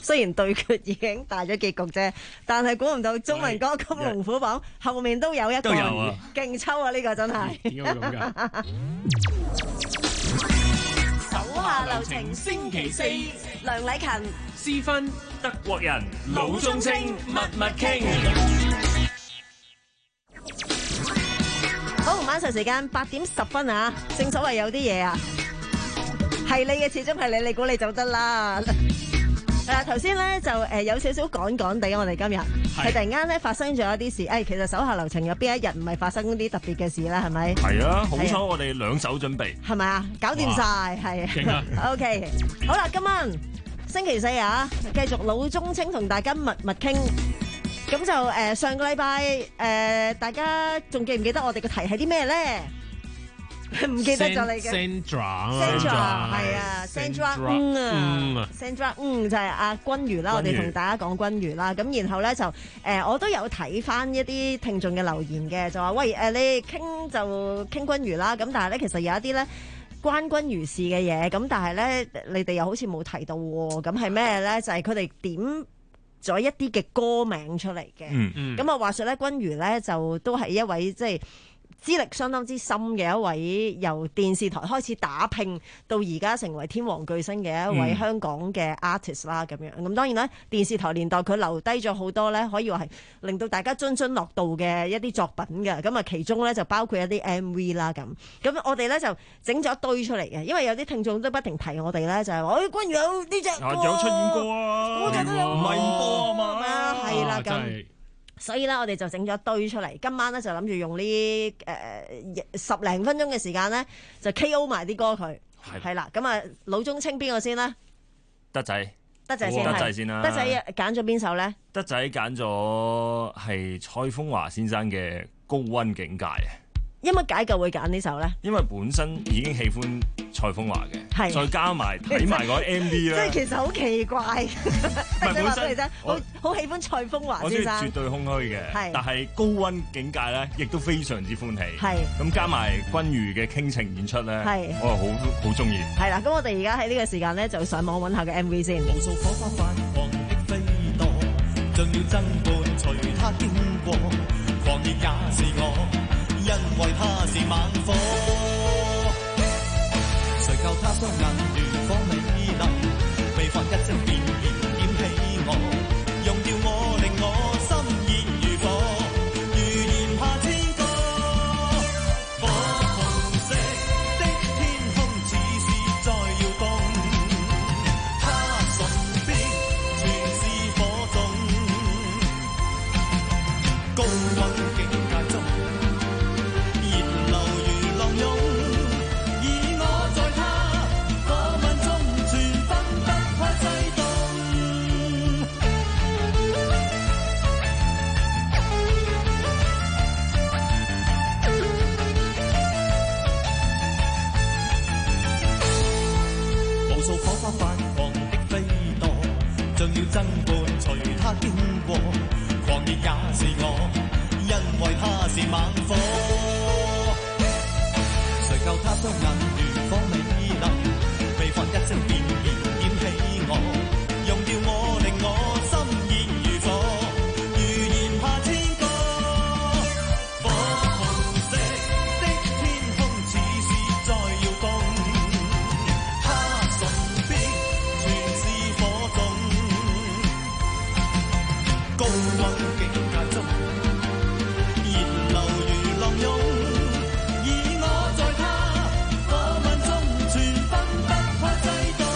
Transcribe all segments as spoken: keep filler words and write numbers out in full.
雖然對決已經大咗結局啫，但係估唔到中文歌曲龍虎榜後面都有一個勁抽啊！呢個真係點解會咁㗎？ 手下留情星期四，梁禮勤、 私分德國人老中青密密傾。 好，晚上時間八點十分啊！正所謂有啲嘢啊，係你嘅始終係你，你估你就得啦。誒頭先咧就誒有少少趕趕地，我哋今日係突然間咧發生咗一啲事。誒其實手下留情有邊一日唔係發生啲特別嘅事啦？係咪？ 係啊，好彩我哋兩手準備。 係咪啊？搞掂晒係。 勁啊 OK， 好啦，今晚星期四啊，繼續老中青同大家密密傾。咁就誒、呃、上個禮拜誒，大家仲記唔記得我哋嘅題係啲咩咧？唔記得咗你嘅 Sandra，Sandra 係啊 ，Sandra 嗯啊 ，Sandra 嗯就係阿君如啦，我哋同大家講君如啦。咁然後咧就誒、呃，我都有睇翻一啲聽眾嘅留言嘅，就話喂誒、呃，你傾就傾君如啦。咁但係咧，其實有一啲咧關君如事嘅嘢，咁但係咧你哋又好似冇提到喎。咁係咩咧？就係佢哋點咗一啲嘅歌名出嚟嘅。 嗯嗯。 咁啊，話說咧，君如咧就都係一位即係資歷相當之深嘅一位，由電視台開始打拼到而家成為天王巨星嘅一位香港嘅 artist 啦，咁樣咁當然啦，電視台年代佢留低咗好多咧，可以話係令到大家津津樂道嘅一啲作品嘅。咁啊，其中咧就包括一啲 M V 啦，咁咁我哋咧就整咗一堆出嚟嘅，因為有啲聽眾都不停提我哋咧，就係話：，誒，君如有呢隻歌有出現過啊， 嗰隻都有， 唔係唔播啊嘛， 係啦咁。所以咧，我哋就整咗一堆出嚟。今晚咧就諗住用呢誒、呃、十零分鐘嘅時間咧，就 K O 埋啲歌佢。係啦，咁啊，老中青邊個先咧？ 德仔， 德仔先， 德仔先啦。 德仔揀咗邊首咧？ 德仔揀咗係蔡楓華先生嘅《高溫境界》啊。 因乜解救會揀呢首咧？ 因為本身已經喜歡蔡楓華嘅，再加埋睇埋個 M V 啦。 即係其實好奇怪， 唔係本身好好喜歡蔡楓華先生。 我絕對空虛嘅，但係高溫境界咧，亦都非常之歡喜。 係咁加埋君如嘅傾情演出咧，我係好好中意。 係啦，咁我哋而家喺呢個時間咧，就上網揾下個 M V 先。 無數火花泛黃的飛墮，像要爭伴隨他經過，狂熱也是我。因為他是猛火，誰教他雙眼如火美麗，未發一聲便燃點起我，用掉我令我心熱如火，如炎夏天歌。火紅色的天空似是在搖動，他唇邊全是火種，高溫境界中。花泛黃的飛墮，像要爭伴隨他經過，狂熱也是我，因為他是猛火。誰教他雙眼如火美麗，未發一聲便燃點起我，用掉我令我心熱如火，如炎夏天歌。火紅色的天空似是在搖動。高溫境界中，熱流如浪湧，而我在他火吻中全分不開制動。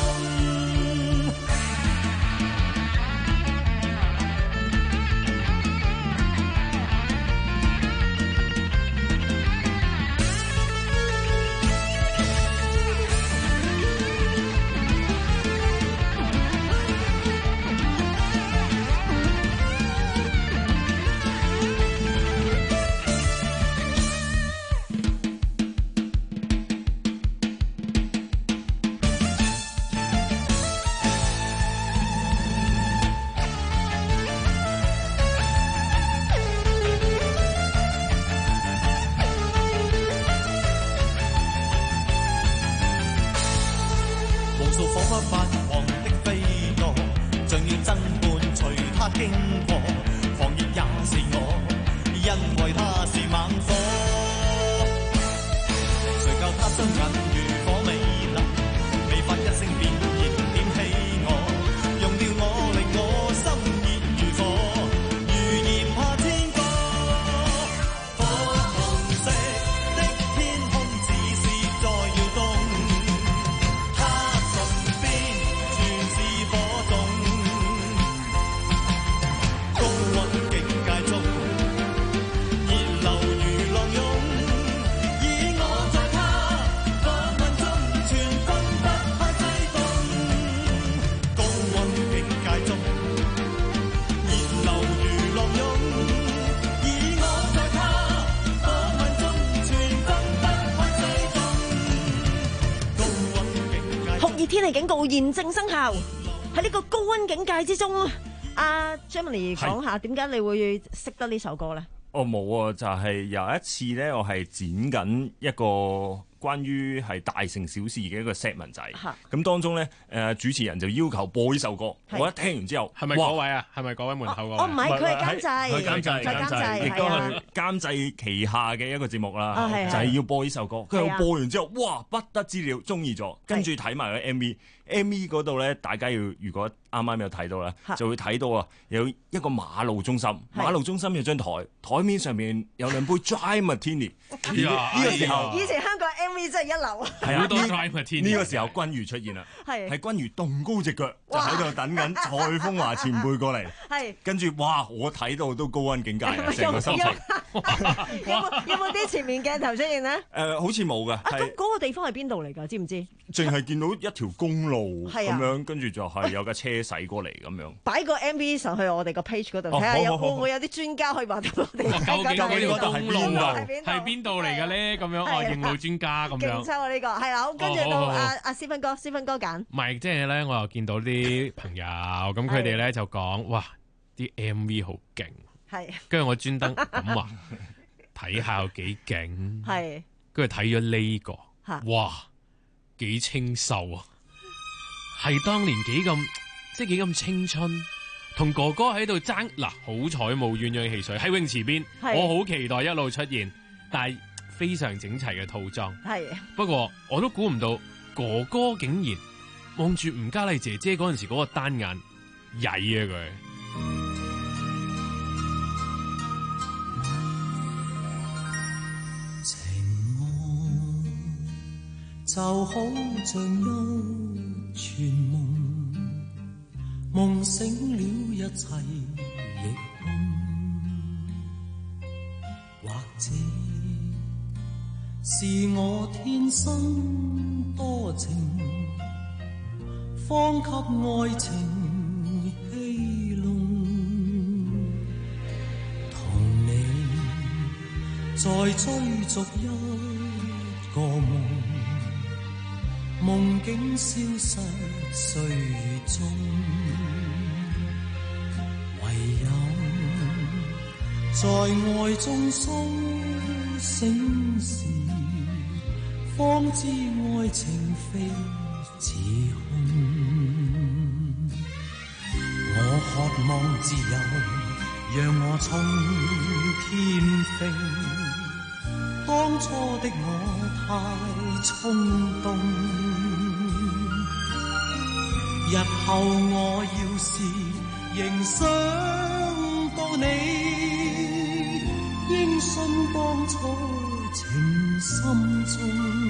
他經過，狂熱也是我，因為他是猛火。誰教他雙眼如火美麗，未發一聲便燃點起我，用掉我令我心熱如火，如炎夏天歌。火紅色的天空只是在搖動，他唇邊全是火種，高溫境界中熱流如浪湧，而我在他火吻中全分不開揮動，高溫境界中熱流如浪湧，而我在他火吻中全分不開揮動，高溫境界中。 酷熱天氣警告現正生效，喺呢個高溫境界之中，阿 Jeremy 講下點解你會識得呢首歌咧？ 我冇啊，就係、有一次咧，我係剪緊一個關於係大城小事嘅一個 set 文仔，咁當中咧誒、呃、主持人就要求播呢首歌，我一聽完之後， 係咪嗰位啊？係咪嗰位門口嗰位？ 哦，唔係，佢係監製， 佢監製， 佢監製， 亦都係啊係監製旗下嘅一個節目啦， 啊係係就係要播呢首歌。跟住係啊播完之後，哇，不得之了，中意咗，跟住睇埋個 M V。M V 嗰度咧，大家要如果啱啱有睇到啦，就會睇到啊，有一個馬路中心，馬路中心有張台，台面上面有兩杯 Dry Martini。呢呢個時候， 以前香港 M V 真係一流啊！ 係啊， 好多 Dry Martini。 呢個時候君如出現啦， 係係君如動高隻腳，就喺度等緊蔡楓華前輩過嚟。 係跟住哇，我睇到都高溫境界啊，成個心情。 有冇有冇啲前面鏡頭出現咧？ 誒，好似冇㗎， 啊，咁係嗰個地方係邊度嚟㗎？知唔知？ 淨係見到一條公路係啊咁樣，跟住就係有架車駛過嚟咁樣。 擺個 M V 上去我哋個 page 嗰度， 哦睇下有好好好會唔會有啲專家可以話俾我哋聽究竟呢個公路係邊度係邊度嚟嘅咧？咁樣哦，認路專家咁勁樣。 抽啊呢個係啦，好跟住到哦好好好阿阿思芬哥，思芬哥揀唔係，即係咧，我又見到啲朋友咁，佢哋咧就講：哇，啲 M V 好勁。 係跟住我專登咁話睇下有幾勁。 係跟住睇咗呢個嚇， 哇，幾清秀啊！係當年幾咁，即係幾咁青春，同哥哥喺度爭嗱，好彩冇鴛鴦戲水喺泳池邊， 係我好期待一路出現，但係非常整齊嘅套裝。 係不過我都估唔到哥哥竟然望住吳嘉麗姐姐嗰陣時嗰個單眼曳啊佢。 就好像一串夢，夢醒了一切亦空，或者是我天生多情，方給愛情戲弄，同你再追逐一個夢，夢境消失歲月中，唯有在愛中甦醒時，方知愛情非似空。我渴望自由，讓我衝天飛，當初的我太衝動，日後我要是仍想到你，應信當初情深中，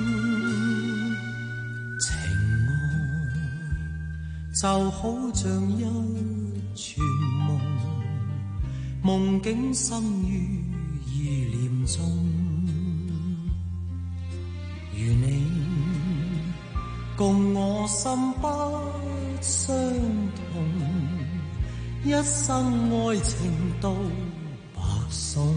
情愛就好像一串夢，夢境生於意念中，如你共我心不相同，一生愛情都白送。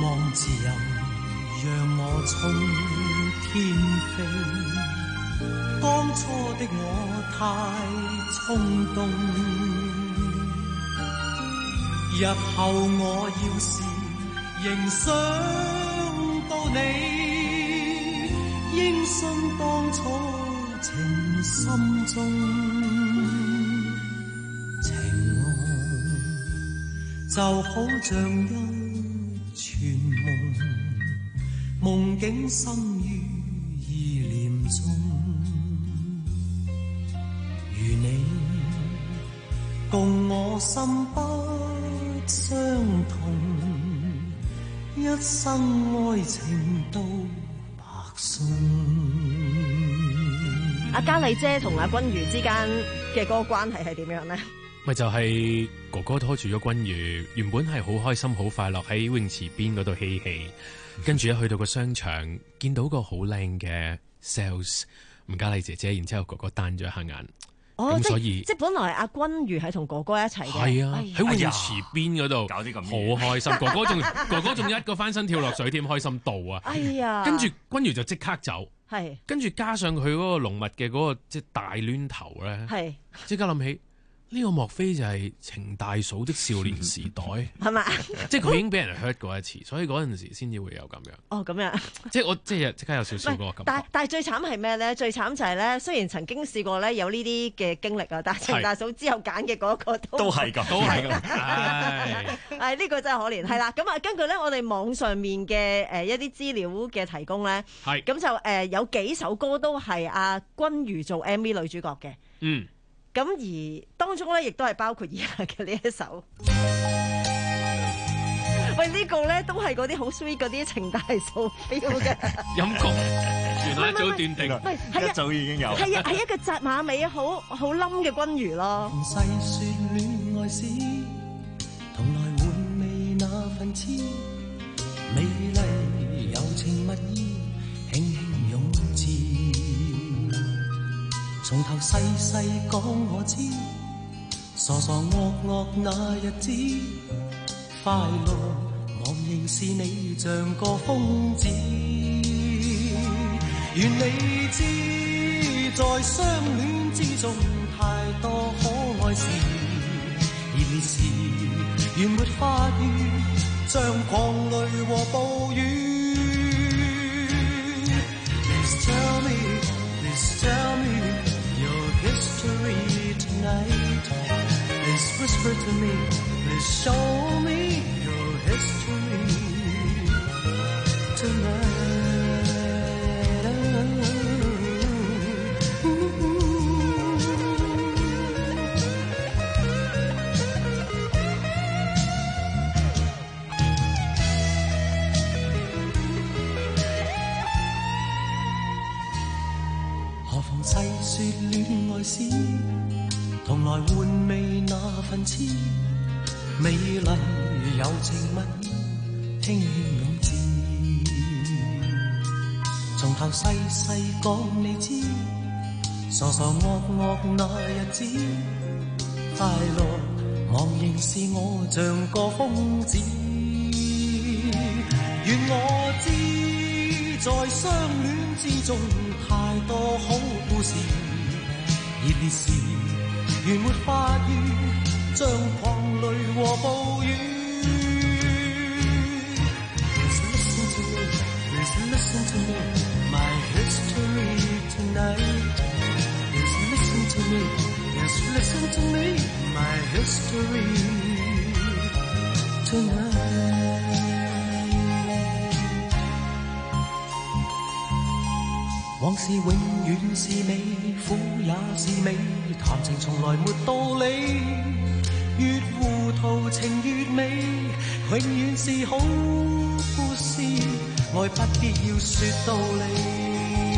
望自由，讓我衝天飛。當初的我太衝動，日後我要是仍想到你，應信當初情深中，情愛就好像一串夢，夢境深於意念中，如你共我心不相同，一生愛情都白送。 阿嘉麗姐同阿君如之間嘅嗰個關係係點樣咧？ 咪就係哥哥拖住咗君如，原本係好開心好快樂喺泳池邊嗰度嬉戲，跟住一去到個商場，見到個好靚嘅 sales 吳嘉麗姐姐，然之後哥哥單咗一下眼。 哦， 咁所以即係本來阿君如係同哥哥一齊嘅， 係啊，喺哎呀泳池邊嗰度搞啲咁好開心，哥哥仲哥哥仲一個翻身跳落水添，開心到啊！ 哎呀， 跟住君如就即刻走， 係跟住加上佢嗰個濃密嘅嗰個即係大攣頭咧， 係即刻諗起呢個莫非就係程大嫂的少年時代？ 係咪？ 即係佢已經俾人 hurt 過一次，所以嗰陣時先至會有咁樣。 哦，咁樣。 即係我即係即刻有少少嗰個感覺。 但但係最慘係咩咧？最慘就係咧，雖然曾經試過咧有呢啲嘅經歷啊，但係程大嫂之後揀嘅嗰個都都係咁， 都係咁。唉， 係呢個真係可憐。係啦，咁啊根據咧我哋網上面嘅誒一啲資料嘅提供咧， 係咁就誒有幾首歌都係阿君如做 M V 女主角嘅。 嗯。 咁而當中咧，亦都係包括以下嘅呢一首。喂，呢個咧都係嗰啲好 sweet 嗰啲程大嫂 feel 嘅。 音樂原來一早斷定， 喂，係一早已經有。 係啊，係一個紮馬尾好好冧嘅君如咯。 細說戀愛史，同來回味那份痴，美麗柔情蜜意，輕輕湧至。從頭細細講我知，傻傻惡惡那日子，快樂茫然是你像個瘋子。願你知，在相戀之中太多可愛事，熱烈時原沒發現，像狂雷和暴雨。Please tell me, please tell me.History tonight. Please whisper to me. Please show me your history tonight. 何妨細說戀愛史，同來換味那份痴，美麗柔情蜜意，輕輕湧至。從頭細細講你知，傻傻惡惡那日子，快樂茫然是我像個瘋子。願我知，在相戀之中太多好故事，熱烈時原沒發現，像狂雷和暴雨。Please listen to me, please listen to me, my history tonight. Please listen to me, yes listen to me, my history tonight.往事永遠是美，苦也是美，談情從來沒道理，越糊塗情越美，永遠是好故事，愛不必要說道理。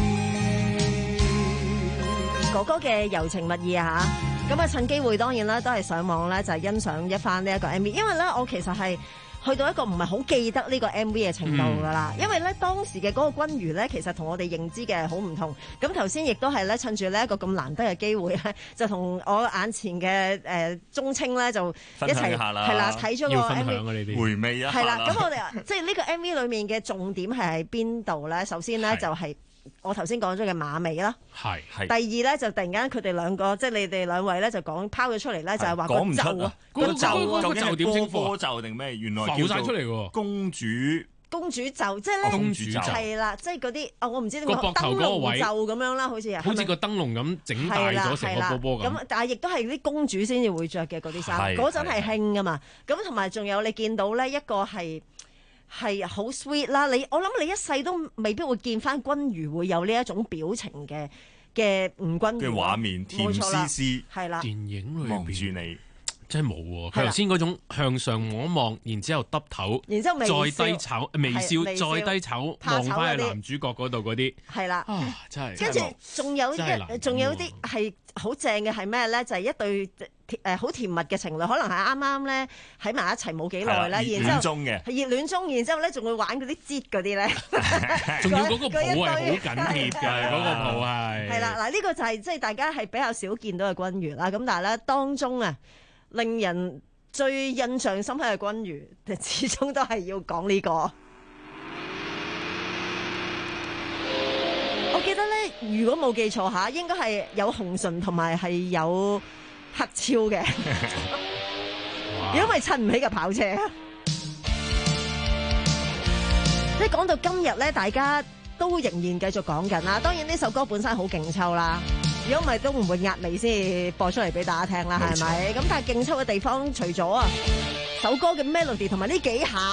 哥哥嘅柔情蜜意啊嚇，咁啊趁機會當然啦，都係上網咧就係欣賞一番呢一個 M V，因為咧我其實係去到一個唔係好記得呢個 M V 嘅程度㗎啦。 嗯、 因為咧當時嘅嗰個君如咧，其實同我哋認知嘅好唔同。咁頭先亦都係咧趁住呢一個咁難得嘅機會咧，就同我眼前嘅誒中青咧就一齊係啦睇咗個 M V 回味一下。 係啦，咁我哋即係呢個 M V 裡面嘅重點係喺邊度咧？首先咧就係我頭先講咗嘅馬尾啦， 係係。 第二咧就突然間佢哋兩個，即係你哋兩位咧就講拋咗出嚟咧，就係話個袖啊， 個袖啊， 究竟係點稱呼波袖定咩？原來浮晒出嚟喎， 公主。 公主袖即係咧， 公主袖係啦，即係嗰啲哦，我唔知點講， 個膊頭嗰個位燈籠袖咁樣啦，好似好似個燈籠咁整大咗成個波波咁。 咁但係亦都係啲公主先至會着嘅嗰啲衫，嗰陣係興噶嘛。咁同埋仲有你見到咧一個係係好 sweet 啦。你我諗你一世都未必會見翻君如會有呢一種表情嘅嘅吳君如嘅畫面，甜絲絲係啦， 電影裏望住你。 真係冇喎！佢頭先嗰種向上望一望，然之後耷頭， 然之後再低炒微笑，再低炒望翻去男主角嗰度嗰啲， 係啦， 啊真係。 跟住仲有一，仲有啲係好正嘅係咩咧？就係一對誒好甜蜜嘅情侶，可能係啱啱咧喺埋一齊冇幾耐啦，然之後熱戀中嘅係熱戀中，然之後咧仲會玩嗰啲擠嗰啲咧， 仲要嗰個抱係好緊貼嘅，嗰個抱係。 係啦，嗱呢個就係即係大家係比較少見到嘅君如啦。咁但係咧當中啊，令人最印象深刻嘅君如，始終都係要講呢個。我記得咧，如果冇記錯下，應該係有紅唇同埋係有黑超嘅。如果唔係襯唔起嘅跑車。即係講到今日咧，大家都仍然繼續講緊啦。當然呢首歌本身好勁抽啦。如果唔係都唔會壓尾先播出嚟俾大家聽啦，係咪？咁但係勁抽嘅地方，除咗啊首歌嘅 melody 同埋呢幾下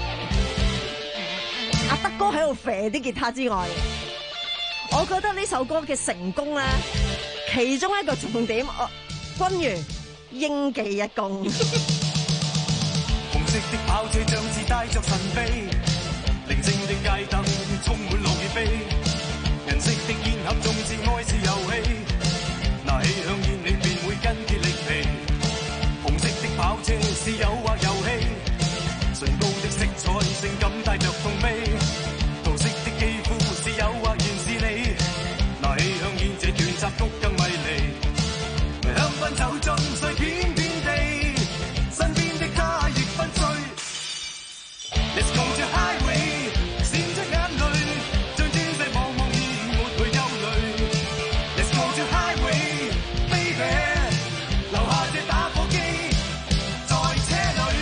阿德哥喺度啡啲吉他之外，我覺得呢首歌嘅成功咧，其中一個重點，君如應記一功。 紅色的跑車像是帶着神秘，寧靜的街燈充滿綠葉飛，銀色的煙盒縱是愛是遊戲。那氣香煙你便會筋竭力疲，紅色的跑車是誘惑遊戲，唇膏的色彩性感帶着痛悲，桃色的肌膚是誘惑原是你，那氣香煙這段插曲更迷離，香檳走進碎片遍地，身邊的他亦分醉。Let's go to highway， 閃出眼淚，將專制茫茫然抹去憂慮。Let's go to highway，baby， 留下這打火機在車裏。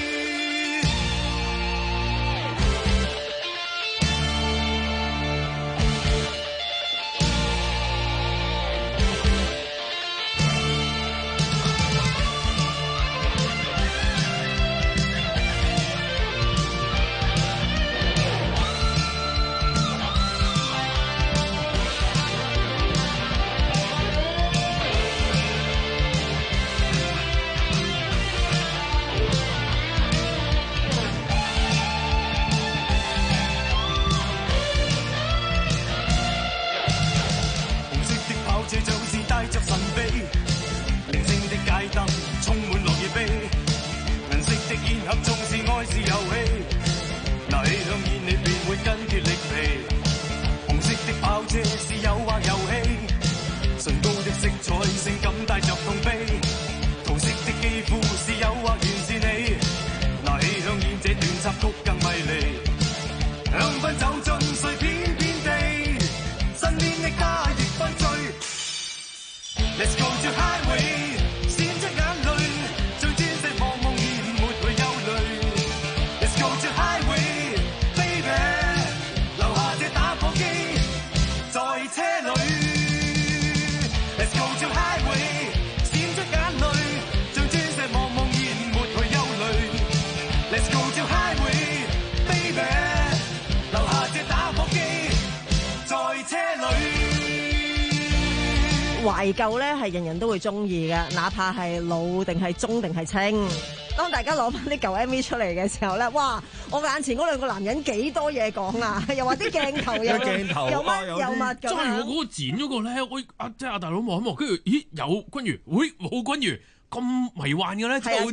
懷舊咧係人人都會中意嘅，哪怕係老定係中定係青。當大家攞翻啲舊 M V 出嚟嘅時候咧，哇！我眼前嗰兩個男人幾多嘢講啊！又話啲鏡頭又鏡頭又乜又乜咁。 真係我嗰個剪嗰個咧，我阿即係阿大佬望一望，跟住咦有君如，喂冇君如咁迷幻嘅咧，真係好貼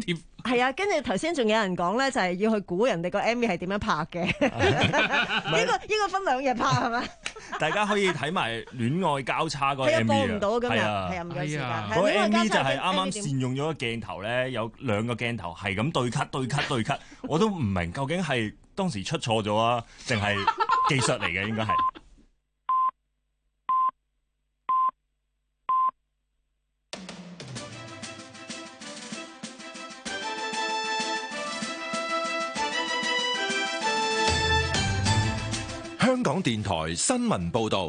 係啊，跟住頭先仲有人講咧，就係要去估人哋個 M V 係點樣拍嘅。呢個呢個分兩日拍係咪？ 大家可以睇埋戀愛交叉嗰個係啊， M 播 V 唔到今日， 係啊係啊，唔夠時間。 係啊嗰個 M V 就係係啱啱善用咗個鏡頭咧，有兩個鏡頭係咁對咳對咳對咳，我都唔明究竟係當時出錯咗啊，定係技術嚟嘅應該係。 香港電台新聞報道，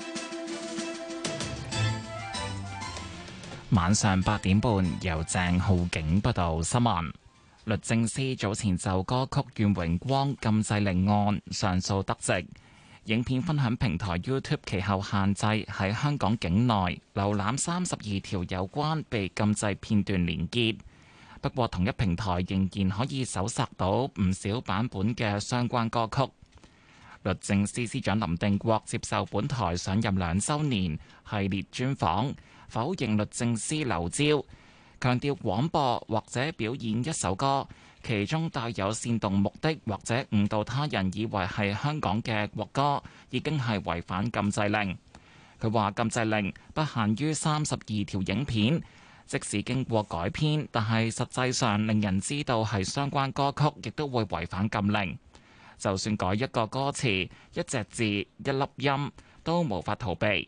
晚上八點半由鄭浩景報道新聞。律政司早前就歌曲《願榮光》禁制令案上訴得直，影片分享平台 YouTube 其後限制喺香港境內瀏覽三十二條有關被禁制片段連結。不過同一平台仍然可以搜索到唔少版本嘅相關歌曲。律政司司長林定國接受本台上任兩週年系列專訪，否認律政司流招，強調廣播或者表演一首歌，其中帶有煽動目的或者誤導他人以為係香港嘅國歌，已經係違反禁制令。佢話禁制令不限於三十二條影片，即使經過改編，但係實際上令人知道係相關歌曲，亦都會違反禁令。就算改一個歌詞、一隻字、一粒音，都無法逃避。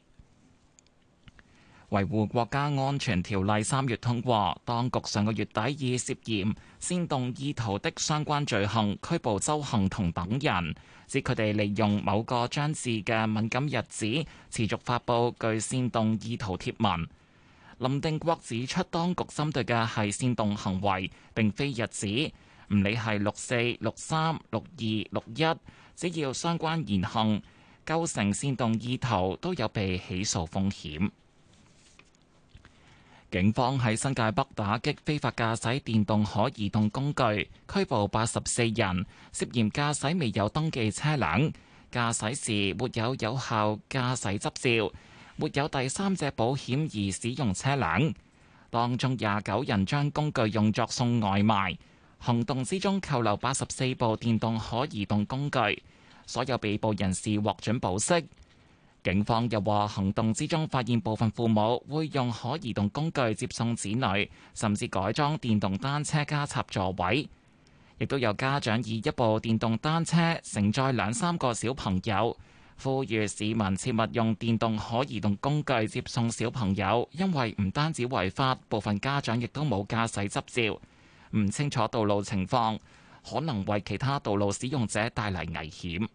維護國家安全條例三月通過，當局上個月底以涉嫌煽動意圖的相關罪行拘捕鄒幸彤等人，指佢哋利用某個章節嘅敏感日子，持續發布具煽動意圖貼文。林定國指出，當局針對嘅係煽動行為，並非日子。唔理係六四、六三、六二、六一，只要相關言行構成煽動意圖，都有被起訴風險。警方喺新界北打擊非法駕駛電動可移動工具，拘捕八十四人，涉嫌駕駛未有登記車輛、駕駛時沒有有效駕駛執照、沒有第三者保險而使用車輛。當中廿九人將工具用作送外賣。行動之中扣留八十四部電動可移動工具，所有被捕人士獲准保釋。警方又話，行動之中發現部分父母會用可移動工具接送子女，甚至改裝電動單車加插座位，亦都有家長以一部電動單車承載兩三個小朋友。呼籲市民切勿用電動可移動工具接送小朋友，因為唔單止違法，部分家長亦都冇駕駛執照。唔清楚道路情況，可能為其他道路使用者帶嚟危險。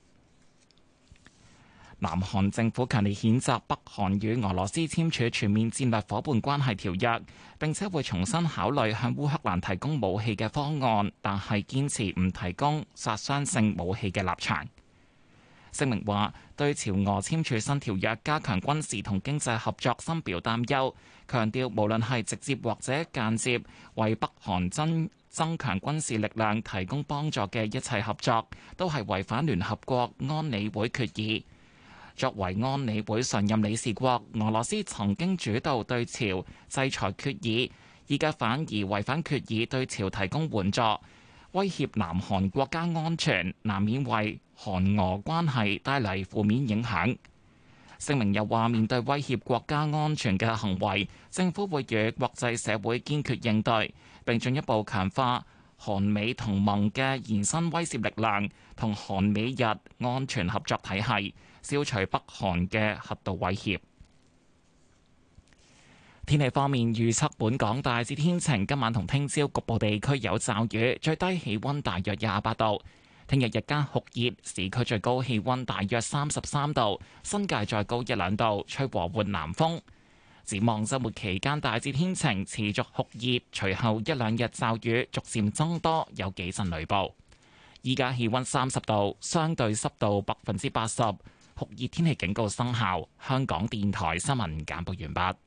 南韓政府強烈譴責北韓與俄羅斯簽署全面戰略夥伴關係條約，並且會重新考慮向烏克蘭提供武器嘅方案，但係堅持唔提供殺傷性武器嘅立場。聲明話對朝俄簽署新條約加強軍事同經濟合作深表擔憂，強調無論係直接或者間接為北韓增增強軍事力量提供幫助嘅一切合作，都係違反聯合國安理會決議。作為安理會常任理事國，俄羅斯曾經主導對朝制裁決議，而家反而違反決議對朝提供援助，威脅南韓國家安全，難免為韓俄關係帶嚟負面影響。聲明又話，面對威脅國家安全嘅行為，政府會與國際社會堅決應對，並進一步強化韓美同盟嘅延伸威懾力量，同韓美日安全合作體系，消除北韓嘅核導威脅。天氣方面預測，本港大致天晴，今晚同聽朝局部地區有驟雨，最低氣溫大約廿八度。聽日日間酷熱，市區最高氣溫大約三十三度，新界再高一兩度，吹和緩南風。展望週末期間大致天晴，持續酷熱，隨後一兩日驟雨逐漸增多，有幾陣雷暴。依家氣溫三十度，相對濕度百分之八十，酷熱天氣警告生效。香港電台新聞簡報完畢。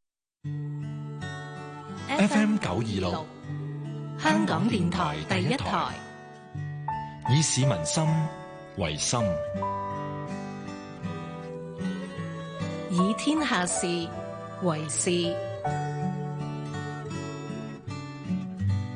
F M 九二六， 香港電台第一台， 以市民心為心， 以天下事為事。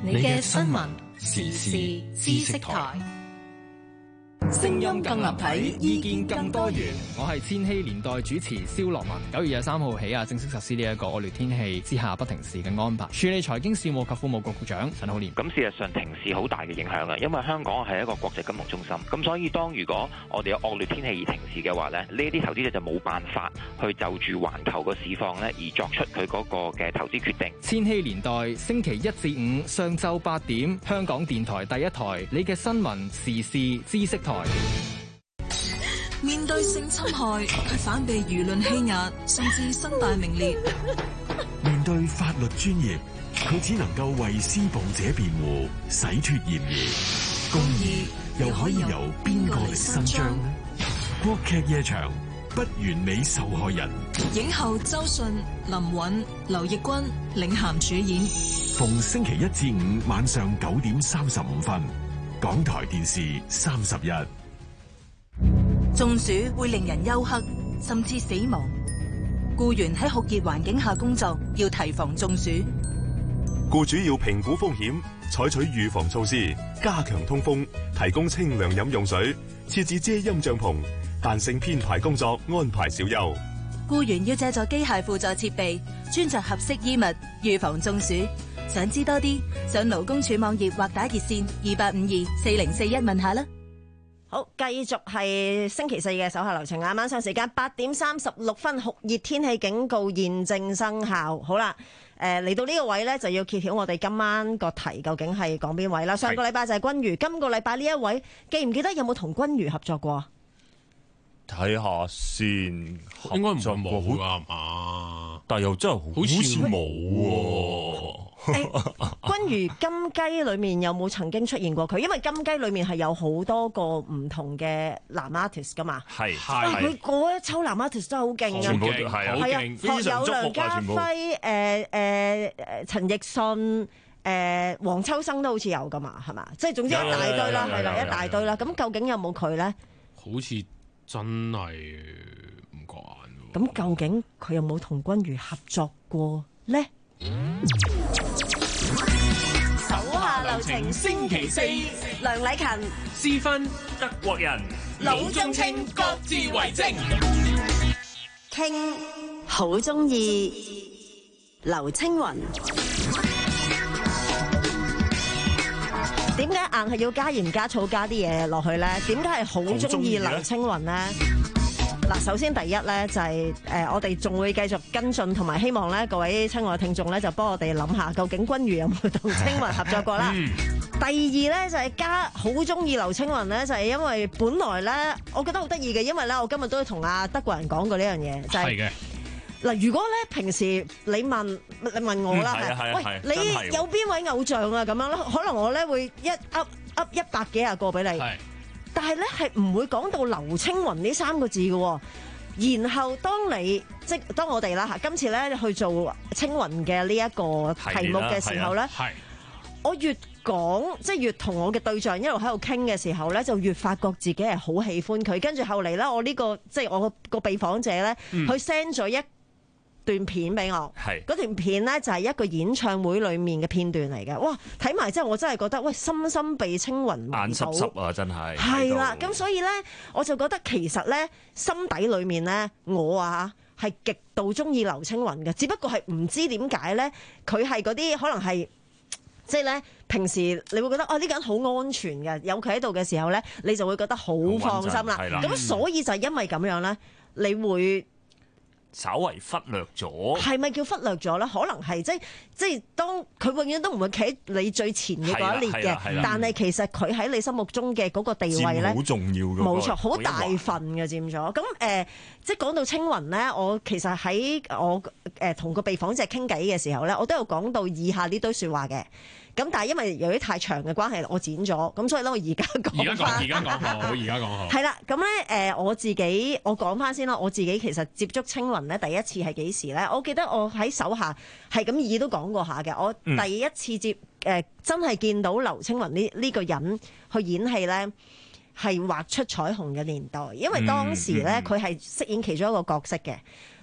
你嘅新聞時事知識台。 聲音更立體，意見更多元。我係千禧年代主持蕭樂文。九月廿三號起啊，正式實施呢一個惡劣天氣之下不停市嘅安排。處理財經事務及庫務局局長陳浩濂。 咁事實上停市好大嘅影響啊，因為香港係一個國際金融中心，咁所以當如果我哋有惡劣天氣而停市嘅話咧，呢啲投資者就冇辦法去就住環球個市況咧而作出佢嗰個嘅投資決定。 千禧年代星期一至五上晝八點，香港電台第一台，你嘅新聞時事知識台。 面對性侵害，佢反被輿論欺壓，甚至身敗名裂。 面對法律專業，佢只能夠為施暴者辯護，洗脫嫌疑。公義又可以由邊個嚟伸張呢？國劇夜場，不完美受害人。 影后周迅、林允、劉奕君領銜主演。 逢星期一至五晚上九點三十五分，港台電視三十一。 中暑會令人休克，甚至死亡。僱員喺酷熱環境下工作，要提防中暑。 僱主要評估風險，採取預防措施，加強通風，提供清涼飲用水，設置遮陰帳篷，彈性編排工作，安排小休。 僱員要借助機械輔助設備，穿着合適衣物，預防中暑。想知多啲，上勞工處網頁或打熱線二八五二四零四一問下啦。 好，繼續係星期四嘅手下留情啊！晚上時間八點三十六分，酷熱天氣警告現正生效。好啦，誒、呃、嚟到呢個位呢，就要揭曉我哋今晚個題究竟係講邊位啦。上個禮拜就係君如，今個禮拜呢一位記唔記得有冇同君如合作過？ 睇下先， 應該唔冇啊嘛， 但又真係好似冇喎。 君如金雞裏面有冇曾經出現過佢？因為金雞裏面係有好多個唔同嘅男 artist 噶嘛。 係係，佢嗰一抽男 artist 真係好勁啊！ 全部係啊， 係啊，學友梁家輝、誒誒誒陳奕迅、誒黃秋生都好似有噶嘛，係嘛？即係總之一大堆啦，係啦，一大堆啦。咁究竟有冇佢咧？ 好似真係唔覺眼。 咁究竟佢有冇同君如合作過咧？手下留情，星期四，梁禮勤、 施芬、 德國人、 魯中清各自為政，傾好中意劉青雲。點解硬係要加鹽加醋加啲嘢落去咧？點解係好中意劉青雲咧？嗱，首先第一咧就係、是、誒、呃，我哋仲會繼續跟進，同埋希望咧各位親愛嘅聽眾咧就幫我哋諗下，究竟君如有冇同青雲合作過啦？嗯、第二咧就係、是、加好中意劉青雲咧，就係、是、因為本來咧，我覺得好得意嘅，因為咧我今日都同阿德國人講過呢樣嘢，就係、是、嗱，如果咧平時你問你問我啦，係、嗯、喂你有邊位偶像啊咁樣咧，可能我咧會一噏噏一百幾廿個俾你。但係咧，係唔會講到劉青雲呢三個字嘅。然後當你即當我哋啦嚇，今次咧去做青雲嘅呢一個題目嘅時候咧，我越講即係越同我嘅對象一路喺度傾嘅時候咧，就越發覺自己係好喜歡佢。跟住後嚟咧，我呢、呢個即係我個被訪者咧，佢 send 咗一段片俾我，嗰段片咧就係一個演唱會裏面嘅片段嚟嘅。哇！睇埋之後我真係覺得，喂，深深被青雲迷倒， 眼濕濕啊！真係係啦，咁所以咧，我就覺得其實咧心底裏面咧，我啊係極度中意劉青雲嘅，只不過係唔知點解咧，佢係嗰啲可能係即係咧平時你會覺得啊呢個人好安全嘅，有佢喺度嘅時候咧，你就會覺得好放心啦。咁所以就係因為咁樣咧，你會稍為忽略咗， 係咪叫忽略咗咧？可能係即係即係當佢永遠都唔會企喺你最前嘅嗰一列嘅，但係其實佢喺你心目中嘅嗰個地位咧， 好重要嘅， 冇錯，好大份嘅佔咗。咁誒、呃，即係講到青雲咧，我其實喺我誒同個被訪者傾偈嘅時候咧，我都有講到以下呢堆説話嘅。咁但係因為由於太長嘅關係，我剪咗，咁所以咧我而家講而家講，而家講好，而家講好。 係啦，咁咧誒我自己我講翻先啦，我自己其實接觸青雲咧第一次係幾時咧？我記得我喺手下係咁意都講過下嘅。我第一次接誒、嗯呃、真係見到劉青雲呢呢個人去演戲咧，係畫出彩虹嘅年代，因為當時咧佢係飾演其中一個角色嘅。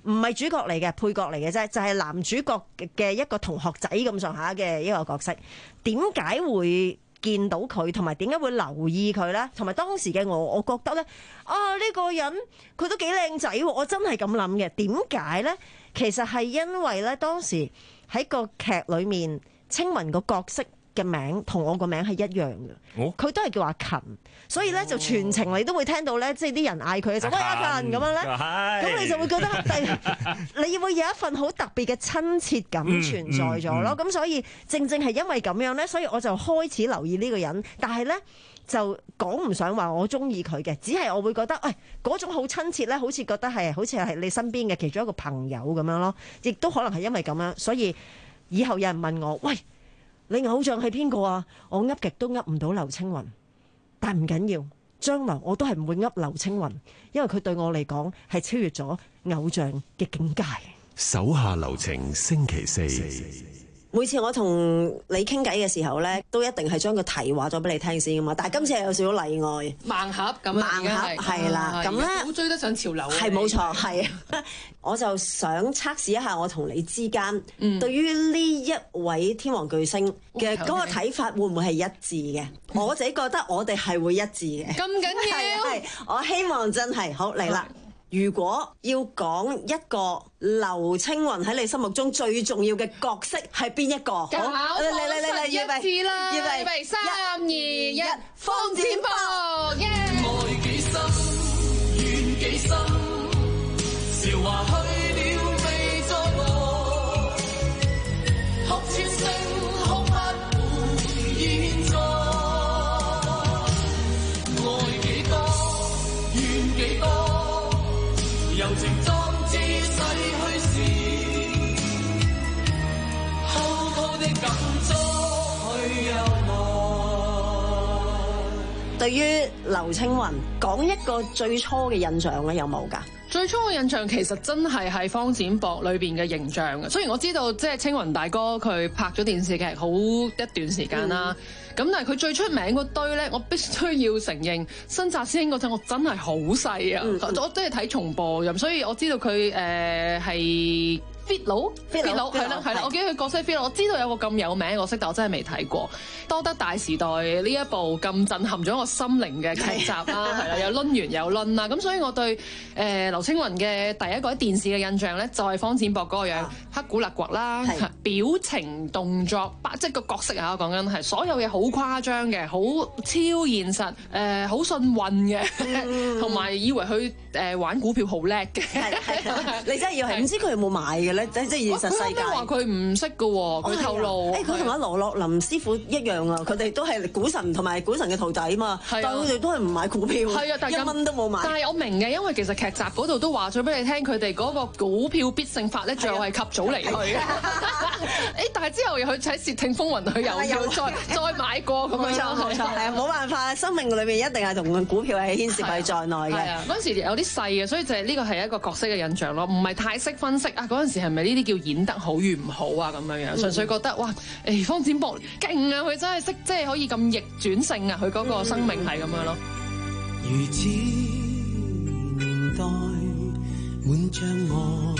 唔係主角嚟嘅，配角嚟嘅啫，就係男主角嘅一個同學仔咁上下嘅一個角色。點解會見到佢，同埋點解會留意佢呢？同埋當時嘅我，我覺得呢，啊呢個人佢都幾靚仔喎，我真係咁諗嘅。點解呢？其實係因為呢，當時喺個劇裏面，青雲個角色嘅名同我個名係一樣嘅，佢、哦、都係叫阿勤，所以咧就全程你都會聽到咧，即係啲人嗌佢就喂阿勤咁樣咧，咁你就會覺得你會有一份好特別嘅親切感存在咗咯。咁、嗯嗯嗯、所以正正係因為咁樣咧，所以我就開始留意呢個人，但係咧就講唔上話我中意佢嘅，只係我會覺得誒嗰種好親切咧，好似覺得係好似係你身邊嘅其中一個朋友咁樣咯，亦都可能係因為咁樣，所以以後有人問我喂，你偶像係邊個啊？我噏極都噏唔到劉青雲，但唔緊要，將來我都係唔會噏劉青雲，因為佢對我嚟講係超越咗偶像嘅境界。 手下留情，星期四。 每次我同你傾偈嘅時候咧，都一定係將個題話咗俾你聽先噶嘛。但係今次係有少少例外， 盲盒咁盲盒係啦，咁咧好追得上潮流。 係冇錯，係。我就想測試一下我同你之間、嗯、對於呢一位天王巨星嘅嗰個睇法會唔會係一致嘅？嗯、我自己覺得我哋係會一致嘅。咁緊要？係，我希望真係好嚟啦。如果要講一個劉青雲喺你心目中最重要嘅角色係邊一個？好，嚟嚟嚟嚟，預備， 預備， 預備，三二一，方展博，耶！ 愛幾深，怨幾深，韶華去了未再來，哭千聲，哭不回現在。愛幾多，怨幾多。柔情裝置逝去時，滔滔的感觸去悠來。 對於劉青雲講一個最初嘅印象咧，有冇㗎？ 最初嘅印象其實真係係方展博裏邊嘅形象嘅。雖然我知道即係青雲大哥佢拍咗電視劇好一段時間啦，咁、嗯、但係佢最出名嗰堆咧，我必須要承認，新紮師兄嗰陣我真係好細啊，嗯、我真係睇重播咁，所以我知道佢誒係。fit 佬 fit 佬係啦係啦，我記得佢角色 fit 佬，我知道有個咁有名嘅角色，但我真係未睇過。多得大時代呢一部咁震撼咗我心靈嘅劇集啦，係啦，有掄完有掄啦，咁所以我對誒、呃、劉青雲嘅第一個喺電視嘅印象咧，就係、是、方展博嗰個樣，黑古勒骨啦，表情動作，即係個角色啊，我講緊係所有嘢好誇張嘅，好超現實，誒、呃、好信運嘅，同埋、嗯、以為佢誒、呃、玩股票好叻嘅， 你真係要係唔知佢有冇買嘅咧？即係現實世界。 佢話佢唔識嘅喎，佢透露。 誒，佢同阿羅樂林師傅一樣啊！佢哋都係股神同埋股神嘅徒弟啊嘛。但係佢哋都係唔買股票， 係啊，但係一蚊都冇買。 但係我明嘅，因為其實劇集嗰度都話咗俾你聽，佢哋嗰個股票必勝法咧，最後係及早離去嘅。誒，但係之後又去睇《竊聽風雲》，佢又要再再買過咁樣。 冇錯冇錯，係啊，冇辦法，生命裏面一定係同股票係牽涉喺在內嘅。 係啊，嗰陣時有啲細嘅，所以就係呢個係一個角色嘅印象咯，唔係太識分析啊。嗰陣時係咪呢啲叫演得好與唔好啊？咁樣樣，純粹覺得哇，誒方展博勁啊！佢真係識，即係可以咁逆轉性啊！佢嗰個生命係咁樣咯。 如此年代滿障礙，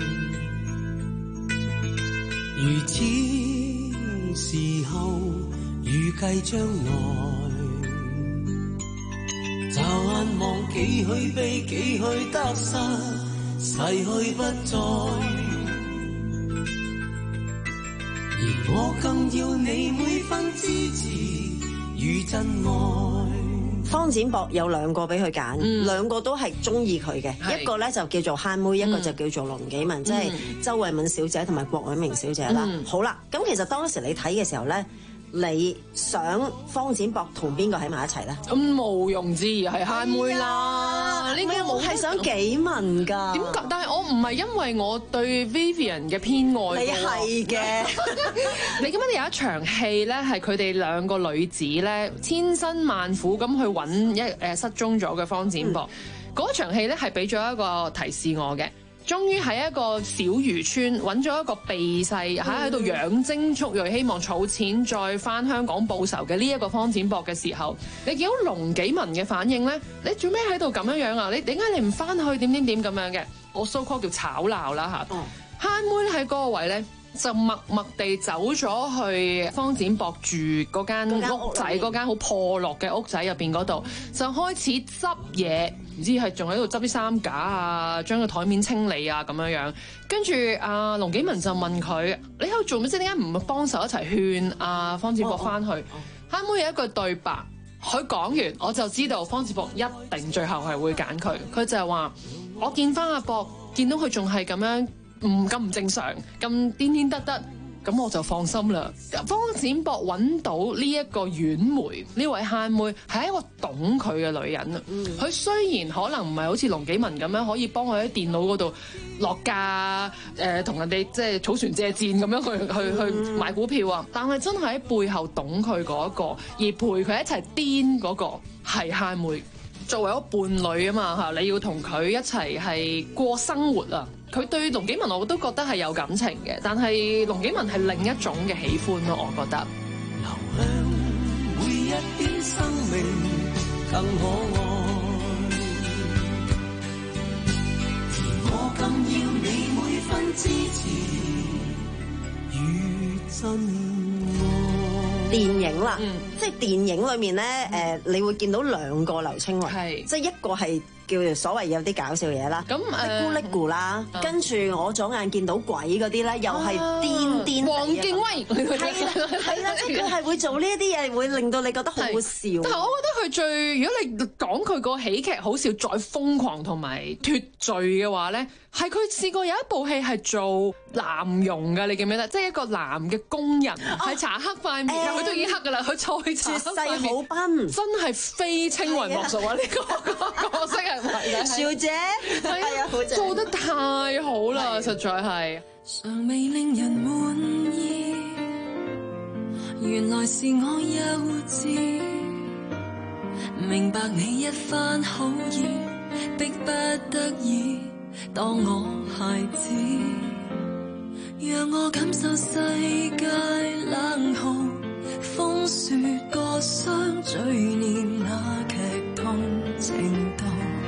如此時候預計將來，驟眼望幾許悲，幾許得失，逝去不再。而我更要你每分支持與真愛。 方展博有兩個俾佢揀，嗯、兩個都係中意佢嘅，一個咧就叫做慳妹，嗯、一個就叫做龍紀文，即係、嗯、周慧敏小姐同埋郭藹明小姐啦。嗯、好啦，咁其實當時你睇嘅時候咧，你想方展博同邊個喺埋一齊咧？ 咁毋庸置疑係慳妹啦，呢、哎、個我係想紀文㗎。 點解？但係我唔係因為我對 Vivian 嘅偏愛。 你係嘅。 你記唔記得有一場戲咧，係佢哋兩個女子咧，千辛萬苦咁去揾一誒失蹤咗嘅方展博。嗰、嗯、場戲咧係俾咗一個提示我嘅。終於喺一個小漁村揾咗一個避世喺喺度養精蓄銳，希望儲錢再翻香港報仇嘅呢一個方展博嘅時候，你見到龍紀文嘅反應咧？你做咩喺度咁樣樣啊？你點解你唔翻去點點點咁樣嘅？ 我 so call 叫吵鬧啦嚇。慳妹喺嗰個位咧，就默默地走咗去方展博住嗰間屋仔，嗰間好破落嘅屋仔入邊嗰度，就開始執嘢，唔知係仲喺度執啲衫架啊，將個台面清理啊咁樣樣。跟住阿龍紀文就問佢：你喺度做咩？即係點解唔幫手一齊勸阿方展博翻去？慳妹有一句對白，佢講完我就知道方展博一定最後係會揀佢。佢就係話：我見翻阿博，見到佢仲係咁樣。唔咁唔正常，咁癲癲得得，咁我就放心啦。方展博揾到呢一個婉梅，呢位慳妹係一個懂佢嘅女人啊。佢、嗯、雖然可能唔係好似龍紀文咁樣可以幫佢喺電腦嗰度落價，誒同人哋即係草船借箭咁樣去去去買股票啊，但係真係喺背後懂佢嗰一個，而陪佢一齊癲嗰個係慳妹。作為一個伴侶啊嘛嚇，你要同佢一齊係過生活啊。佢對龍紀文我都覺得係有感情嘅，但係龍紀文係另一種嘅喜歡咯，我覺得。 流向每一點生命更可愛，而我更要你每分支持與真。 電影啦，嗯、即係電影裏面咧，誒、嗯，你會見到兩個劉青雲， 係即係一個係叫做所謂有啲搞笑嘢啦， 咁誒， 咕哩咕啦， 嗯、 跟住我左眼見到鬼嗰啲咧，又係癲癲。 黃敬威係啦，係啦，即係佢係會做呢一啲嘢，會令到你覺得好好笑。 但係我覺得佢最，如果你講佢個喜劇好笑再瘋狂同埋脫罪嘅話咧，係佢試過有一部戲係做男傭㗎，你記唔記得？即係一個男嘅工人，係搽黑塊面，佢、哦、都已經黑㗎啦，佢再搽黑塊面， 好奔， 真係非青雲莫屬啊！呢、這個角色係咪？ 小姐係啊，好做得太好啦，實在係。 尚未令人滿意，原來是我幼稚，明白你一番好意，迫不得已當我孩子，讓我感受世界冷酷風雪割傷，嘴念那劇痛程度，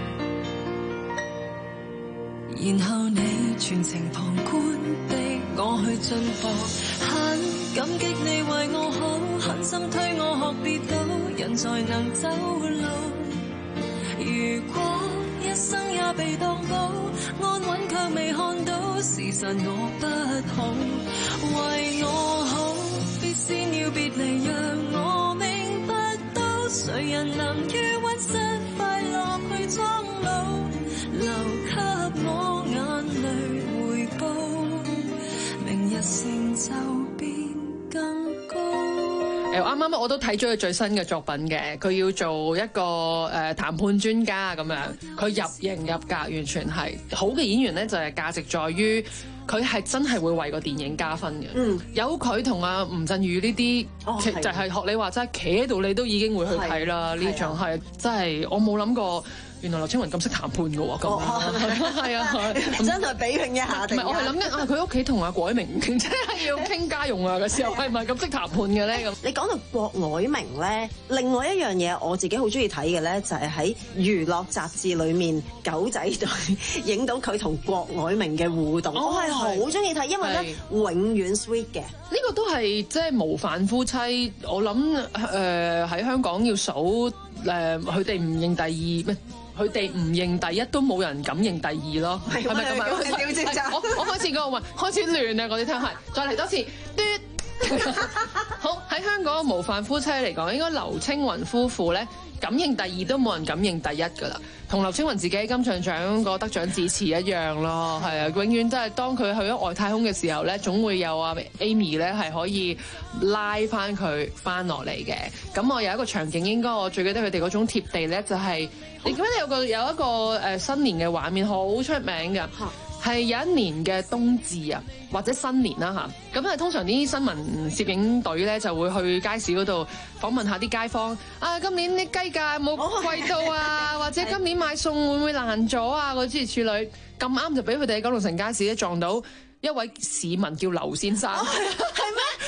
然後你全程旁觀的我去進步，很感激你為我好，狠心推我學跌倒，人才能走路。如果一生也被當寶，安穩卻未看到，事實我不好，為我好，必先要別離，讓我明白到，誰人能於溫室快樂去蒼老，留給我眼淚回報，明日成就變更高。 誒，啱啱我都睇咗佢最新嘅作品嘅，佢要做一個誒、呃、談判專家咁樣，佢入型入格，完全係好嘅演員咧，就係、是、價值在於佢係真係會為個電影加分嘅。嗯，有佢同阿吳鎮宇呢啲，哦、就係學你話齋，企喺度你都已經會去睇啦。呢場係真係我冇諗過。原來劉青雲咁識談判嘅喎，咁係啊， 真係比拼一下。 唔係，我係諗緊啊，佢屋企同阿郭藹明真係要傾家用啊嘅時候，係咪咁識談判嘅咧？咁你講到郭藹明咧，另外一樣嘢我自己好中意睇嘅咧，就係喺娛樂雜誌裏面狗仔隊影到佢同郭藹明嘅互動，哦、我係好中意睇，因為咧永遠 sweet 嘅。 呢個都係即係模範夫妻。我諗誒喺香港要數誒，佢哋唔認第二咩？佢哋唔認第一，都冇人敢認第二咯，係咪咁啊？我我開始嗰個話開始亂啊！嗰啲聽係，再嚟多次。好，喺香港嘅模範夫妻嚟講，應該劉青雲夫婦咧，敢認第二都冇人敢認第一㗎啦。同劉青雲自己金像獎個得獎致辭一樣咯，係啊，永遠都係當佢去咗外太空嘅時候咧，總會有啊 Amy 咧係可以拉翻佢翻落嚟嘅。咁我有一個場景，應該我最記得佢哋嗰種貼地咧，就係、是、你記得有個有一個誒新年嘅畫面，好出名㗎。係有一年嘅冬至啊，或者新年啦嚇，咁啊通常啲新聞攝影隊咧就會去街市嗰度訪問下啲街坊，啊今年啲雞價冇貴到啊，或者今年買餸會唔會爛咗啊？嗰啲處女咁啱就俾佢哋喺九龍城街市咧撞到一位市民叫劉先生，係咩？係咩？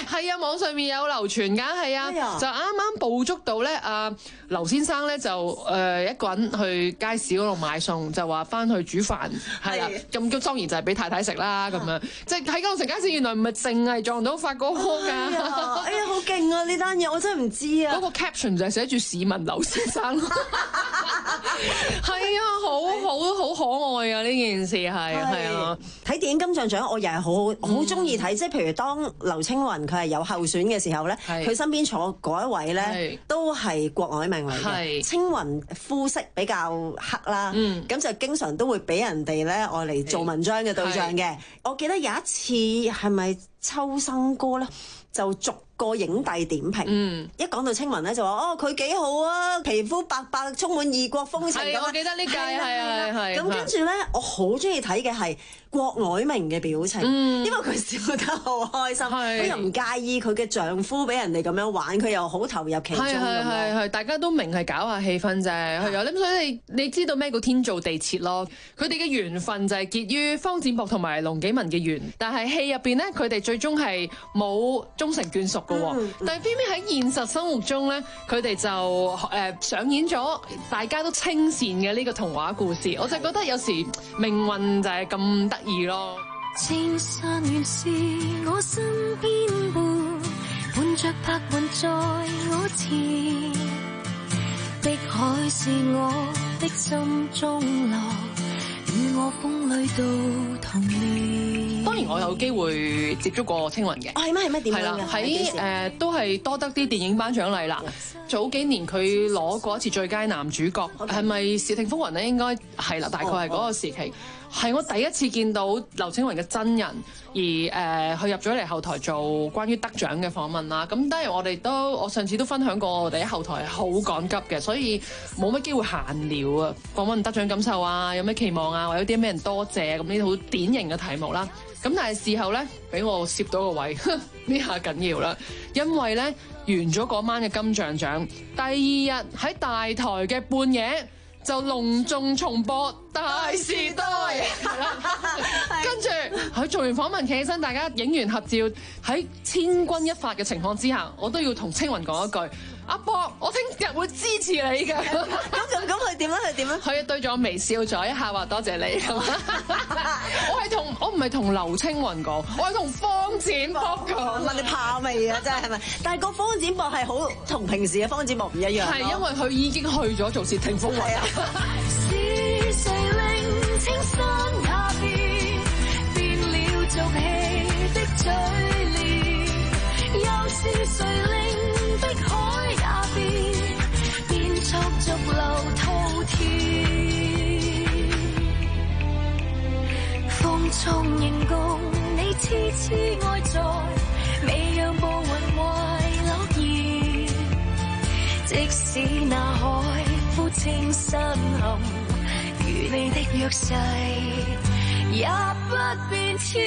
係啊，網上面有流傳㗎，係啊，就啱啱捕捉到咧，阿劉先生咧就誒一個人去街市嗰度買餸，就話翻去煮飯，係啦，咁咁當然就係俾太太食啦，咁樣，即係喺九龍城街市原來唔係淨係撞到發哥哥㗎， 哎呀，好勁啊！呢單嘢我真係唔知啊。 嗰個 caption 就係寫住市民劉先生，係啊，好好好可愛啊！呢件事係係啊， 睇電影金像獎我又係好好中意睇，即係譬如當劉青雲佢係有候選嘅時候咧，佢身邊坐嗰一位咧都係郭藹明嚟嘅。青雲膚色比較黑啦，咁就經常都會俾人哋咧愛嚟做文章嘅對象嘅。我記得有一次係咪秋生哥咧，就逐個影帝點評。嗯，一講到青雲咧就話哦佢幾好啊，皮膚白白，充滿異國風情咁。 我記得呢屆係啊係。 咁跟住咧，我好中意睇嘅係郭藹明嘅表情，因為佢笑得好開心，佢又唔介意佢嘅丈夫俾人哋咁樣玩，佢又好投入其中咁樣。 係係大家都明係搞下氣氛啫，係啊。咁所以你你知道咩叫天造地設咯？佢哋嘅緣分就係結於方展博同埋龍紀文嘅緣，但係戲入邊咧，佢哋最終係冇終成眷屬嘅喎。但係偏偏喺現實生活中咧，佢哋就誒上演咗大家都稱羨嘅呢個童話故事。我就覺得有時命運就係咁得意咯。 青山原是我身邊伴，伴着白雲在我前，碧海是我的心中樂，與我風裏到童年。 當然我有機會接觸過青雲嘅， 係咩係咩點樣嘅？ 係啦，喺誒、呃、都係多得啲電影頒獎禮啦。早幾年佢攞過一次最佳男主角，係咪《竊聽風雲》咧？應該係啦，大概係嗰個時期。係我第一次見到劉青雲嘅真人，而誒佢、呃、入咗嚟後台做關於得獎嘅訪問啦。咁當然我哋都，我上次都分享過，我哋喺後台係好趕急嘅，所以冇乜機會閒聊啊。訪問得獎感受啊，有咩期望啊，或者有啲咩人多謝咁呢啲好典型嘅題目啦。咁但係事後咧，俾我攝到個位，呢下緊要啦，因為咧完咗嗰晚嘅金像獎，第二日喺大台嘅半夜，就隆重重播《大時代》，跟住佢做完訪問企起身，大家影完合照，喺千鈞一髮嘅情況之下，我都要同青雲講一句：阿博，我聽日會支持你嘅。咁咁咁佢點咧？佢點咧？ 佢對住我微笑咗一下，話多謝你。我係同我唔係同劉青雲講，我係同方展博講。 問你怕未啊？真係係咪？但係個方展博係好同平時嘅方展博唔一樣。 係因為佢已經去咗做竊聽風雲。 是誰令青山那邊變了俗氣的嘴臉？又是誰令碧海那邊變速逐流滔天？風中形共你痴痴愛在，未讓步雲壞諾言。即使那海枯青山陷，如你的約誓也不變遷。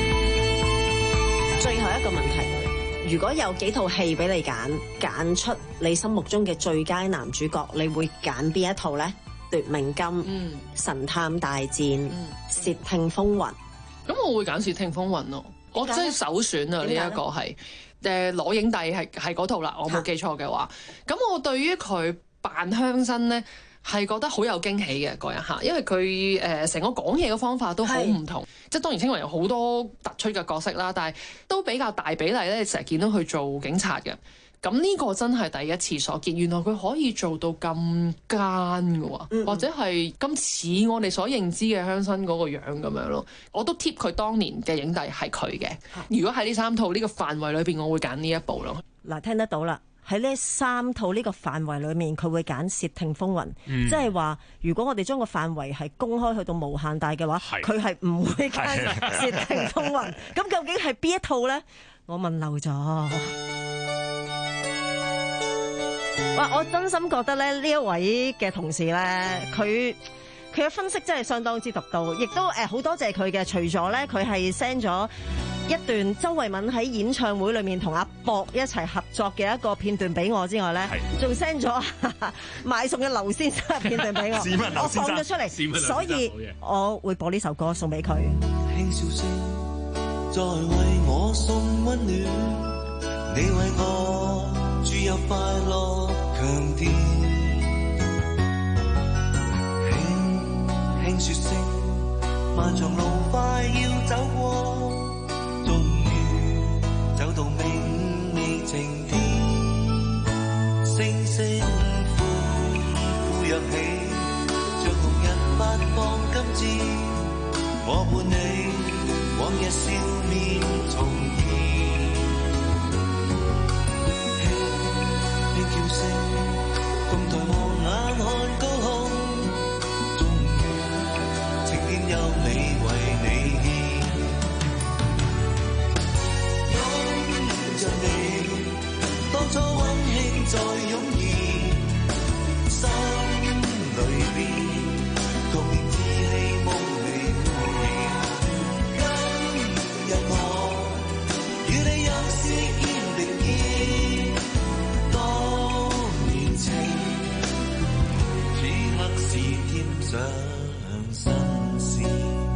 最後一個問題，如果有幾套戲俾你揀，揀出你心目中嘅最佳男主角，你會揀邊一套呢？奪命金、嗯、神探大戰、竊、嗯、聽風雲。 咁我會揀竊聽風雲咯，我真係首選啊！呢一個係誒攞影帝係係嗰套啦，我冇記錯嘅話。咁我對於佢扮鄉紳咧，係覺得好有驚喜嘅嗰一下，因為佢誒成個講嘢嘅方法都好唔同。即係當然青雲有好多突出嘅角色啦，但係都比較大比例咧，成日見到佢做警察嘅。咁呢個真係第一次所見，原來佢可以做到咁奸嘅喎，嗯、或者係咁似我哋所認知嘅鄉紳嗰個樣咁樣咯。我都貼佢當年嘅影帝係佢嘅。如果喺呢三套呢個範圍裏邊，我會揀呢一部咯。 嗱，聽得到啦。喺呢三套呢個範圍裏面，佢會揀《竊聽風雲》，嗯，即係話如果我哋將個範圍係公開去到無限大嘅話，佢係唔會揀《竊聽風雲》。咁究竟係邊一套咧？我問漏咗。哇！我真心覺得咧，呢一位嘅同事咧，佢佢嘅分析真係相當之獨到，亦都誒好多謝佢嘅。除咗咧，佢係 send 咗一段周慧敏喺演唱會裏面同阿博一齊合作嘅一個片段俾我之外咧，仲 send 咗買餸嘅劉先生嘅片段俾我，我放咗出嚟，所以我會播呢首歌送俾佢。 輕笑聲在為我送溫暖， 你為我注入快樂強電，輕輕說聲，漫長路快要走過，終於走到明媚晴天，星星呼呼躍起，像紅日發放金箭，我伴你往日笑面重現。叫聲，共抬望眼看高空，終於晴天有美為你獻，擁着你，當初溫馨再湧現，心裏邊童年稚氣夢未敷衍，今日我與你又是肩並肩。是添上新鮮，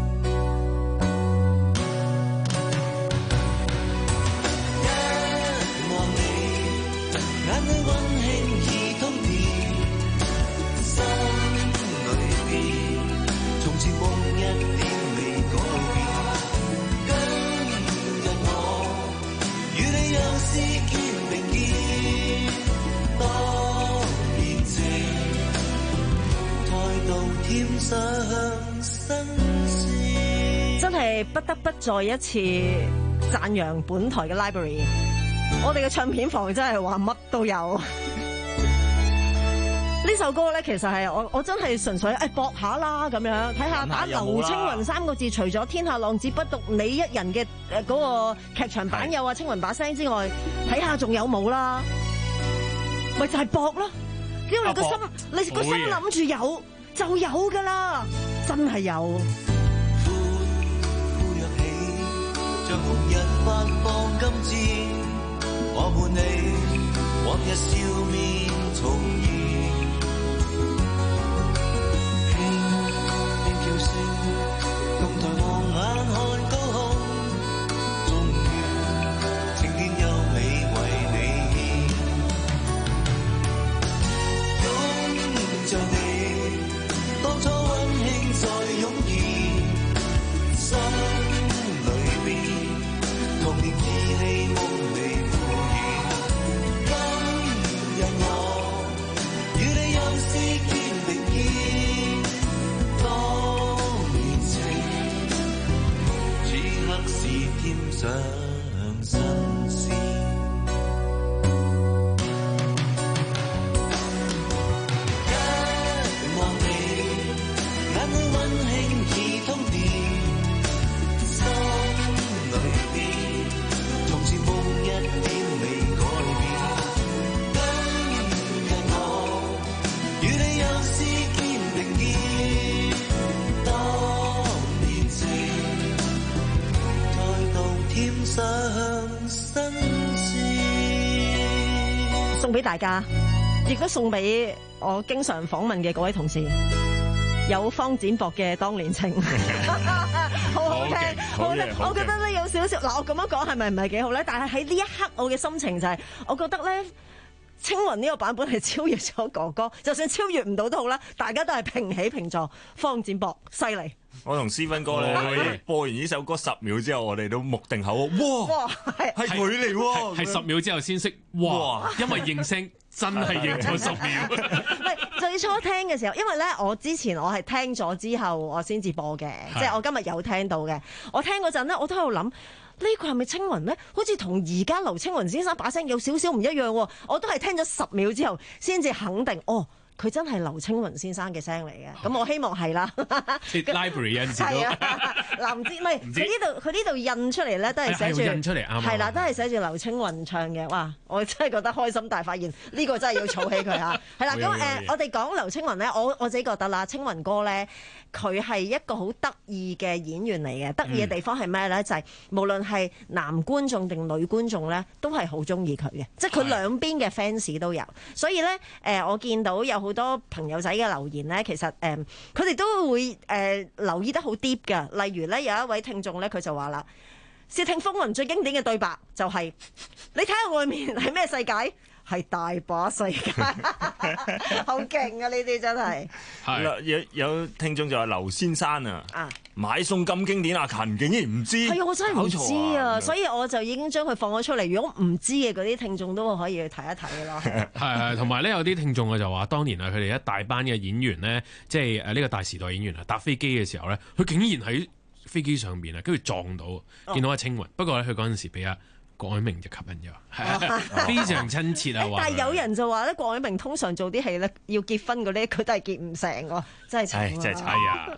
一望你，眼裏溫馨已通電，心裏邊從前夢一點未改變，今日我與你又是肩並肩，當年情添上新鮮， 真係不得不再一次讚揚本台嘅 library。我哋嘅唱片房真係話乜都有。呢首歌咧，其實係我我真係純粹誒搏下啦咁樣，睇下打劉青雲三個字，除咗天下浪子不獨你一人嘅誒嗰個劇場版有啊青雲把聲之外，睇下仲有冇啦？咪就係搏咯，只要你個心，你個心諗住有。就有㗎啦，真係有。 呼呼躍起，像紅日發放金箭，我伴你往日笑面重現，輕輕叫聲，共抬望眼看高空，終於晴天優美為你獻，擁着你。當初溫馨再湧現，心裏邊童年稚氣夢未敷衍，今日我與你又是肩並肩，當年情此刻是添上新鮮。 送俾大家，亦都送俾我經常訪問嘅各位同事。有方展博嘅《當年情》，好好聽，好聽。我覺得咧有少少嗱，我咁樣講係咪唔係幾好咧？但係喺呢一刻，我嘅心情就係、是，我覺得咧，青雲呢個版本係超越咗哥哥，就算超越唔到都好啦，大家都係平起平坐。方展博犀利。 我同思芬哥咧播完呢首歌十秒之後，我哋都目定口喎，哇，係係佢嚟喎， 係十秒之後先識，哇，因為認聲真係認咗十秒。 唔係最初聽嘅時候，因為咧我之前我係聽咗之後我先至播嘅，即係我今日有聽到嘅。我聽嗰陣咧，我都喺度諗呢個係咪青雲咧？好似同而家劉青雲先生把聲有少少唔一樣喎。我都係聽咗十秒之後先至肯定，哦。佢真係劉青雲先生嘅聲嚟嘅，咁我希望係啦。 library 有陣時都嗱唔知，唔係佢呢度佢呢度印出嚟咧，都係寫住印出嚟啱， 係啦，都係寫住劉青雲唱嘅。哇！我真係覺得開心大發現，呢個真係要儲起佢嚇。係啦，咁誒，我哋講劉青雲咧，我我自己覺得啦，青雲哥咧，佢係一個好得意嘅演員嚟嘅。得意嘅地方係咩咧？就係無論係男觀眾定女觀眾咧，都係好中意佢嘅，即係佢兩邊嘅 fans 都有。所以咧，誒，我見到有好多朋友仔嘅留言咧，其實誒，佢哋都會誒留意得好 deep 㗎。例如咧，有一位聽眾咧，佢就話啦。 竊聽風雲最經典嘅對白就係、是：你睇下外面係咩世界？係大把世界，好勁啊！呢啲真係。 有有聽眾就話劉先生啊，啊買餸咁經典，阿勤竟然唔知。 係啊，我真係唔知啊， 啊所以我就已經將佢放咗出嚟。如果唔知嘅嗰啲聽眾都可以去睇一睇咯。 係係，同埋咧有啲聽眾啊就話，當年啊佢哋一大班嘅演員咧，即係誒呢個大時代演員啊搭飛機嘅時候咧，佢竟然喺飛機上邊啊，跟住撞到，見到阿青雲。不過咧佢嗰陣時俾阿郭藹明就吸引咗，係非常親切啊！ 但係有人就話咧，郭藹明通常做啲戲咧要結婚嗰啲，佢都係結唔成喎，真係慘啊！ 真係慘啊！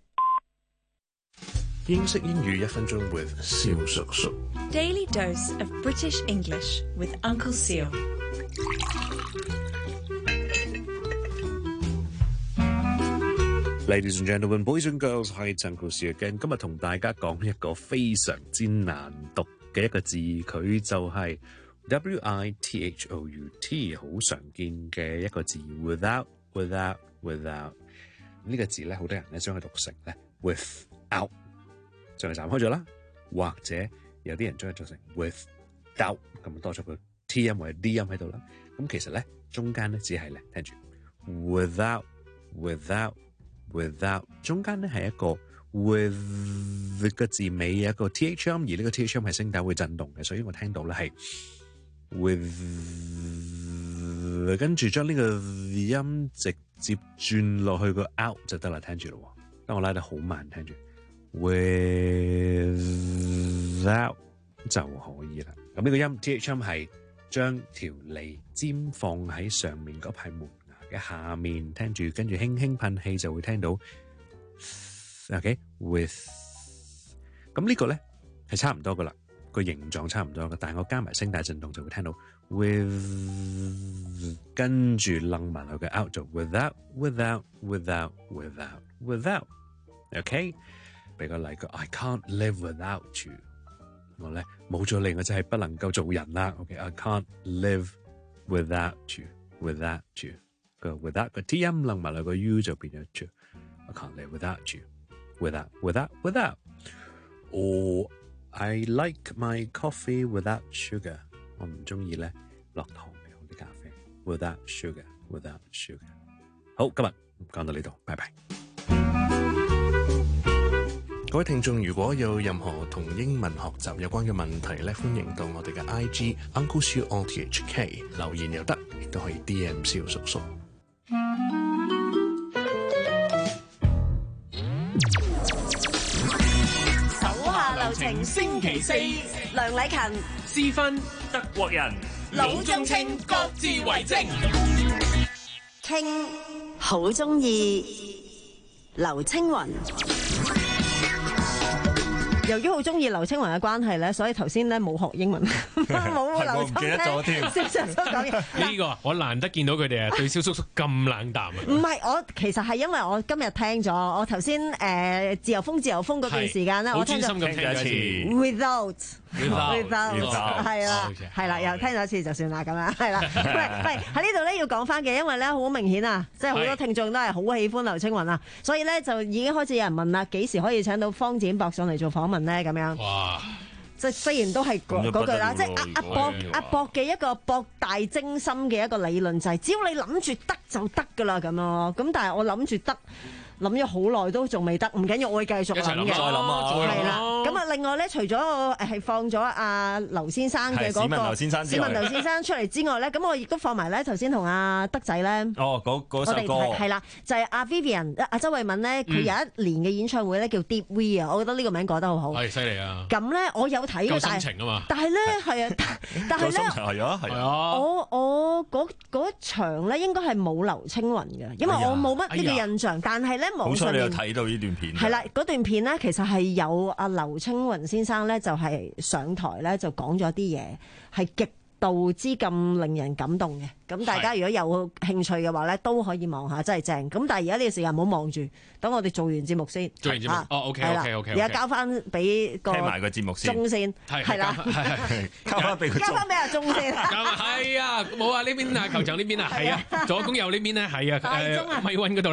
英式英語一分鐘 with 蕭叔叔。 Daily dose of British English with Uncle Seal。 Ladies and gentlemen, boys and girls, hi, it's Uncle Seal again。今日同大家講一個非常之難讀嘅一個字，佢就係 W I T H O U T， 好常見嘅一個字 without without without 呢個字咧，好多人咧將佢讀成咧 without， 將佢斬開咗啦，或者有啲人將佢讀成 without， 咁多咗個 T 音或者 D 音喺度啦。咁其實咧中間咧只係咧聽住 without without without， 中間咧係一個 with 個字尾有一個 th 音，而呢個 th 音係聲帶會震動嘅，所以我聽到咧係 with， 跟住將呢個音直接轉落去個 out 就得啦，聽住咯。當我拉得好慢，聽住 without 就可以啦。咁呢個音 th 音係將條脷尖放喺上面嗰排門牙嘅下面，聽住跟住輕輕噴氣就會聽到。OK with， 咁呢個咧係差唔多噶啦，個形狀差唔多噶，但係我加埋聲帶震動就會聽到 with， 跟住楞埋落嘅 out 就 without without without without without。OK， 俾個例句 I can't live without you， 我咧冇咗你我真係不能夠做人啦。OK，I can't live without you without you， 個 without 個 T 音楞埋落個 U 就變咗 you，I can't live without you。Without, without, without. Or I like my coffee without sugar. 我唔中意咧落糖嘅我啲咖啡。Without sugar, without sugar. 好，今日講到呢度，拜拜。各位聽眾，如果有任何同英文學習有關嘅問題咧，歡迎到我哋嘅 I G Uncle Siu O T H K 留言又得，亦都可以 D M 蕭叔叔。 流程星期四，梁禮勤、 私分德國人， 老中青各自為政，傾好中意劉青雲。由於好中意劉青雲嘅關係咧，所以頭先咧冇學英文，冇劉青雲。蕭叔叔講嘢呢個我難得見到佢哋啊，對蕭叔叔咁冷淡啊！ 唔係，我其實係因為我今日聽咗，我頭先誒自由風自由風嗰段時間咧，我聽咗。好專心咁聽咗一次。Without without 係啦係啦，又聽咗一次就算啦咁樣係啦。喂喂，喺呢度咧要講翻嘅，因為咧好明顯啊，即係好多聽眾都係好喜歡劉青雲啊，所以咧就已經開始有人問啦，幾時可以請到方展博上嚟做訪問咧？咁樣。哇！即係雖然都係嗰句啦，即係阿阿博阿博嘅一個博大精深嘅一個理論就係，只要你諗住得就得㗎啦咁咯。咁但係我諗住得。諗咗好耐都仲未得，唔緊要，我會繼續諗嘅。再諗啊，係啦。咁啊，另外咧，除咗誒係放咗阿劉先生嘅嗰個市民劉先生，市民劉先生出嚟之外咧，咁我亦都放埋咧頭先同阿德仔咧。哦，嗰嗰首歌係啦，就係阿 Vivian 阿周慧敏咧，佢有一年嘅演唱會咧叫 Deep We 啊，我覺得呢個名改得好好。係犀利啊！咁咧，我有睇嘅，但係但係咧係啊，但係咧係啊係啊，我我嗰嗰場咧應該係冇劉青雲嘅，因為我冇乜呢個印象，但係咧。 好彩你有睇到呢段片。 係啦，嗰段片咧，其實係有阿劉青雲先生咧，就係上台咧，就講咗啲嘢，係極度之咁令人感動嘅。咁大家如果有興趣嘅話咧，都可以望下，真係正。咁但係而家呢個時間唔好望住，等我哋做完節目先。做完節目哦 ，OK OK OK。而家交翻俾個聽埋個節目先，鐘先係啦，交翻俾交翻俾阿鐘先。係啊，冇啊，呢邊啊球場呢邊啊，係啊，左攻右呢邊咧，係啊，誒米溫嗰度咧。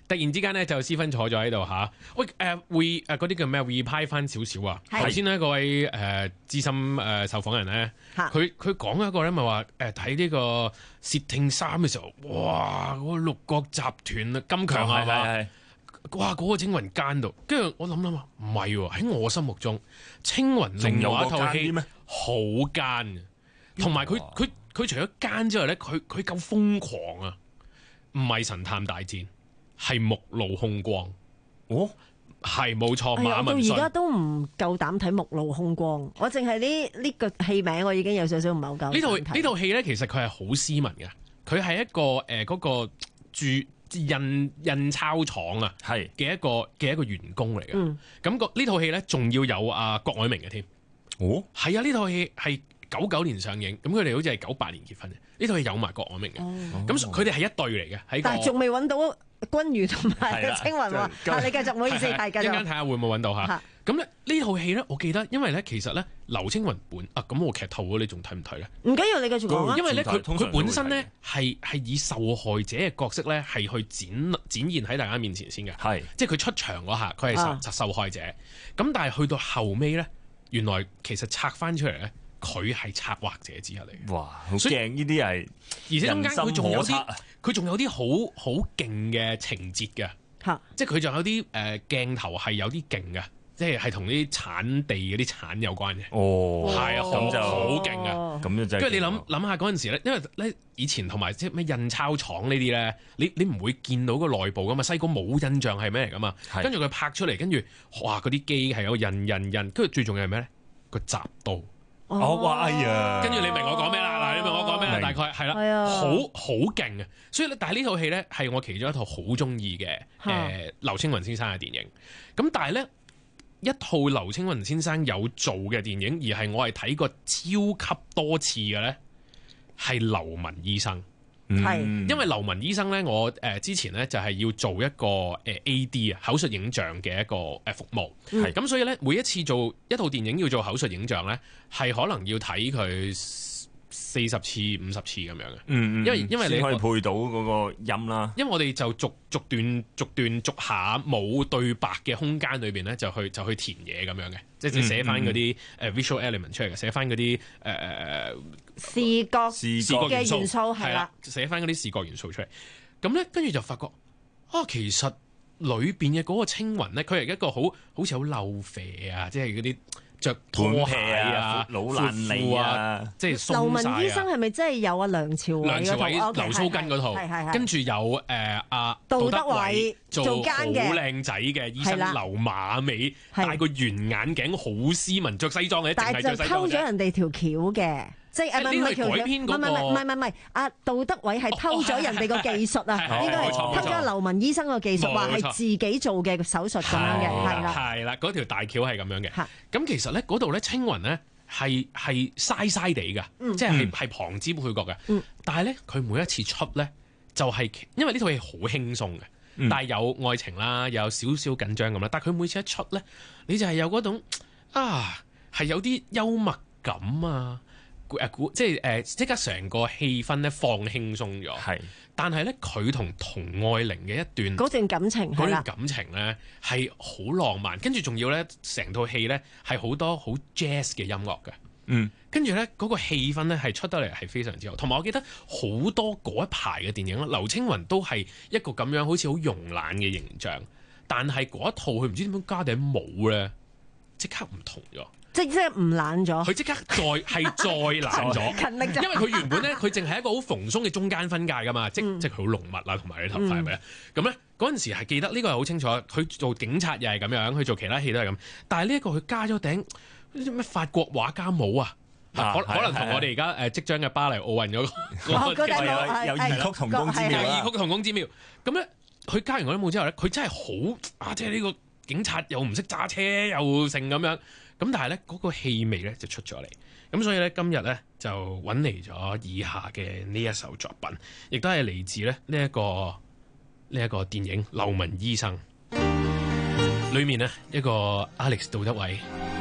突然之間咧就私分坐咗喺度嚇，喂誒、呃、會誒嗰啲叫咩 reply 翻少少啊？頭先呢嗰位誒、呃、資深誒、呃、受訪人咧，佢佢講一個咧咪話誒睇呢個竊聽三嘅時候，哇嗰、那個六國集團啊金強係嘛？哇！嗰、那個青雲奸到，跟住我諗諗啊，唔係喎，喺我心目中，青雲另外一套戲好奸嘅，同埋佢佢佢除咗奸之外咧，佢佢夠瘋狂啊！唔係神探大戰，係目露凶光。哦，係冇錯，馬文信。 到而家都唔夠膽睇目露凶光，我淨係呢呢個戲名，我已經有少少唔係好夠。 呢套呢套戲咧，其實佢係好斯文嘅，佢係一個誒嗰、呃那個駐印印鈔廠啊，係嘅一個嘅一個員工嚟嘅。咁、嗯、個呢套戲咧，仲要有阿、啊、郭藹明嘅添。哦，係啊，呢套戲係九九年上映，咁佢哋好似係九八年結婚嘅。呢套戲有埋郭藹明嘅，咁佢哋係一對嚟嘅。喺但係仲未揾到君如同埋青雲喎。啊，你繼續，唔好意思，係繼續。 一陣間睇下會唔會揾到嚇。咁咧呢套戲咧，我記得，因為咧其實咧劉青雲本啊，咁我劇透咗，你仲睇唔睇咧？ 唔緊要，你繼續講啊。 因為咧佢佢本身咧係係以受害者嘅角色咧係去展展現喺大家面前先嘅，係即係佢出場嗰下，佢係受受害者。咁、啊、但係去到後尾咧，原來其實拆翻出嚟咧。佢係策劃者之一嚟嘅，哇！好驚呢啲係，而且中間佢仲有啲，佢仲有啲好好勁嘅情節嘅，嚇！即係佢仲有啲誒鏡頭係有啲勁嘅，即係係同啲產地嗰啲產有關嘅。哦，係啊，咁就好勁啊！咁樣就跟住你諗諗下嗰陣時咧，因為咧以前同埋即係咩印鈔廠呢啲咧，你你唔會見到個內部噶嘛，西哥冇印象係咩嚟噶嘛，跟住佢拍出嚟，跟住哇嗰啲機係有印印印，跟住最重要係咩咧？個閘刀。哦，哇！哎呀，跟住你明我講咩啦？嗱，你明我講咩？大概係啦，好好勁啊！所以咧，但係呢套戲咧係我其中一套好中意嘅誒劉青雲先生嘅電影。咁但係咧一套劉青雲先生有做嘅電影，而係我係睇過超級多次嘅咧，係劉文醫生。係，因為劉文醫生咧，我誒之前咧就係要做一個誒 A D 啊，口述影像嘅一個誒服務，係咁、嗯、所以咧每一次做一套電影要做口述影像咧，係可能要睇佢四十次五十次咁樣嘅，嗯，因為因為你可以配到嗰個音啦，因為我哋就逐逐段逐段逐下冇對白嘅空間裏邊咧，就去就去填嘢咁樣嘅，即係寫翻嗰啲誒 visual element 出嚟嘅，寫翻嗰啲誒視覺視覺嘅元素係啦，寫翻嗰啲視覺元素出嚟，咁咧跟住就發覺啊，其實裏邊嘅嗰個青雲咧，佢係一個好好似好漏肥啊，即係嗰啲。着拖鞋啊，老爛脷啊，即係劉文醫生係咪真係有阿梁朝偉梁朝偉劉蘇根嗰套，跟住有誒阿杜德偉做好靚仔嘅醫生，留馬尾，戴個圓眼鏡，好斯文，着西裝嘅， 但係就偷咗人哋條橋嘅。即係唔係條橋？唔係唔係唔係唔係，阿杜德偉係偷咗人哋個技術啊！應該係偷咗劉文醫生個技術，話係自己做嘅手術咁樣嘅，係啦， 係啦，嗰條大橋係咁樣嘅。咁其實咧，嗰度咧，青雲咧係係嘥嘥地㗎，即係係旁支配角嘅。但係咧，佢每一次出咧，就係因為呢套戲好輕鬆嘅，但係有愛情啦，又有少少緊張咁啦。但係佢每次一出咧，你就係有嗰種啊，係有啲幽默感啊。誒即係誒，即刻成個氣氛咧放輕鬆咗。係，但係咧佢同童愛玲嘅一段嗰段感情， 嗰段感情咧係好浪漫，跟住仲要咧成套戲咧係好多好 jazz 嘅音樂嘅。嗯，跟住咧嗰個氣氛咧係出得嚟係非常之好。同埋我記得好多嗰一排嘅電影啦，劉青雲都係一個咁樣好似好慵懶嘅形象，但係嗰一套佢唔知點樣加頂帽咧，即刻唔同咗。 即即係唔懶咗， 佢即刻再係再懶咗， 勤力咗。 因為佢原本咧，佢淨係一個好蓬鬆嘅中間分界噶嘛，即、嗯、即係佢好濃密啦，同埋啲頭髮係咪啊？咁咧嗰陣時係記得呢、呢個係好清楚，佢做警察又係咁樣，佢做其他戲都係咁。但係呢一個佢加咗頂啲咩法國畫家帽啊，啊可可能同我哋而家誒即將嘅巴黎奧運嗰、嗰個、 哦、有異曲同工之妙， 有異曲同工之妙。咁咧佢加完嗰啲帽之後咧，佢真係好啊！即係呢個警察又唔識揸車又成咁樣。咁但係咧嗰個氣味咧就出咗嚟，咁所以咧今日咧就揾嚟咗以下嘅呢一首作品，亦都係嚟自咧呢一個呢一個電影《劉文醫生》裏面呢一個 Alex 杜德偉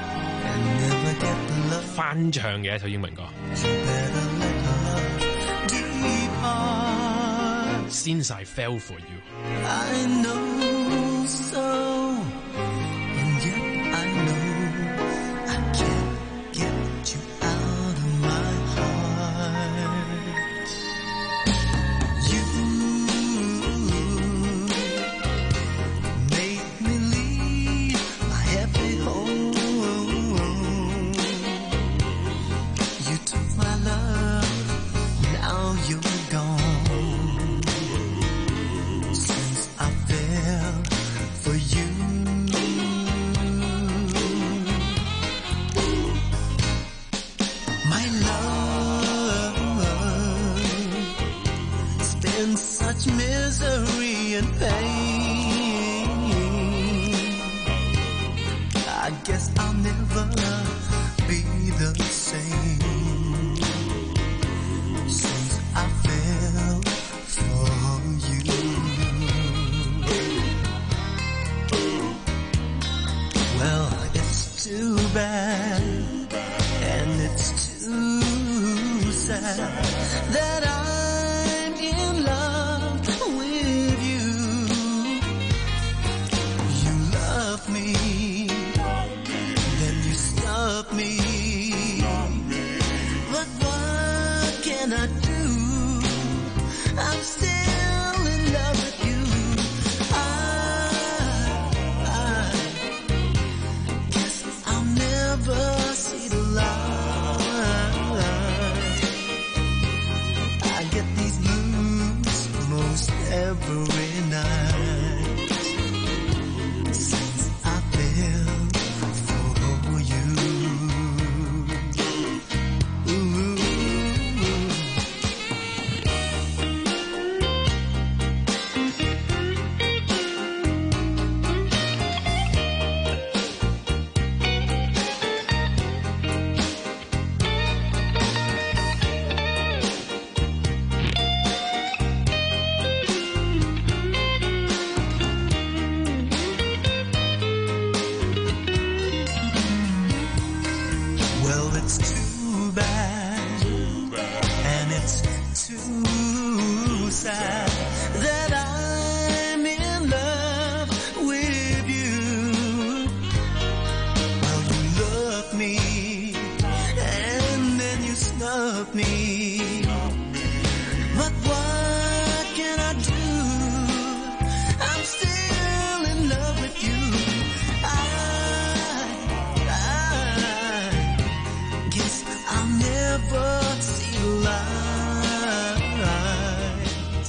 翻唱嘅一首英文歌。 Since I fell for you。 I know so, and yet I know I can't get you out of my heart. You made me leave my happy home. You took my love, now you're gone. For you, my love, it's been such misery and pain. I guess I'll never be the same since I fell for you. Well, it's too bad, and it's too sad that I'm in love with you. You love me, then you snub me. But what can I do? I'm still in love with you. Never see the light. I get these blues most every night since I fell for you. Ooh. Well, it's too bad, and it's too sad that I'm in love with you. Well, you love me, and then you snub me. But what can I do? I'm still in love with you. I'll never see the light.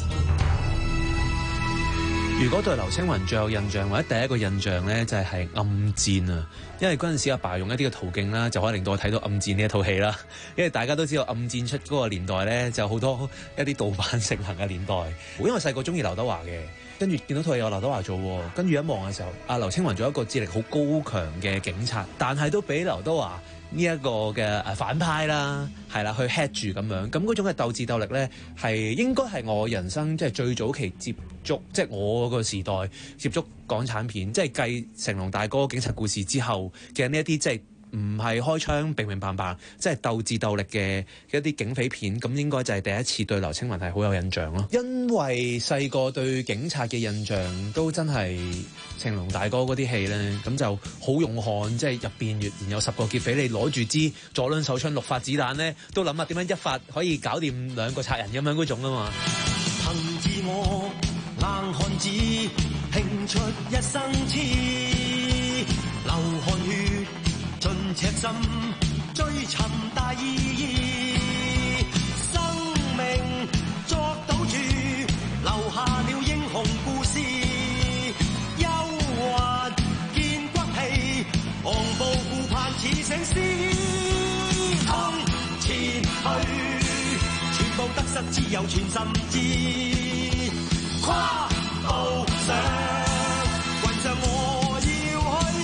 如果對劉青雲最有印象或者第一個印象咧，就係係暗戰啊！因為嗰陣時阿爸用一啲嘅途徑啦，就可以令到我睇到暗戰呢一套戲啦。因為大家都知道暗戰出嗰個年代咧，就好多一啲盜版盛行嘅年代。因為細個中意劉德華嘅，跟住見到套戲有劉德華做，跟住一望嘅時候，阿劉青雲做一個智力好高強嘅警察，但係都俾劉德華呢一個嘅誒反派啦，係啦，去 head 住咁樣，咁嗰種嘅鬥智鬥力咧，係應該係我人生即係最早期接觸，即係我個時代接觸港產片，即係繼成龍大哥警察故事之後嘅呢一啲即係唔係開槍明明白白，即係鬥智鬥力嘅一啲警匪片，咁應該就係第一次對劉青雲係好有印象咯。因為細個對警察嘅印象都真係成龍大哥嗰啲戲咧，咁就好勇悍，即係入邊若然有十個劫匪，你攞住支左輪手槍六發子彈咧，都諗下點樣一發可以搞掂兩個賊人咁樣嗰種啊嘛。 憑自我硬漢子，拼出一生痴，流汗血盡赤心，追尋大意義，生命作賭注，留下了英雄故事，憂鬱見骨氣，昂步顧盼似醒獅，向前去，全部得失只有全心知，跨步上雲上我要去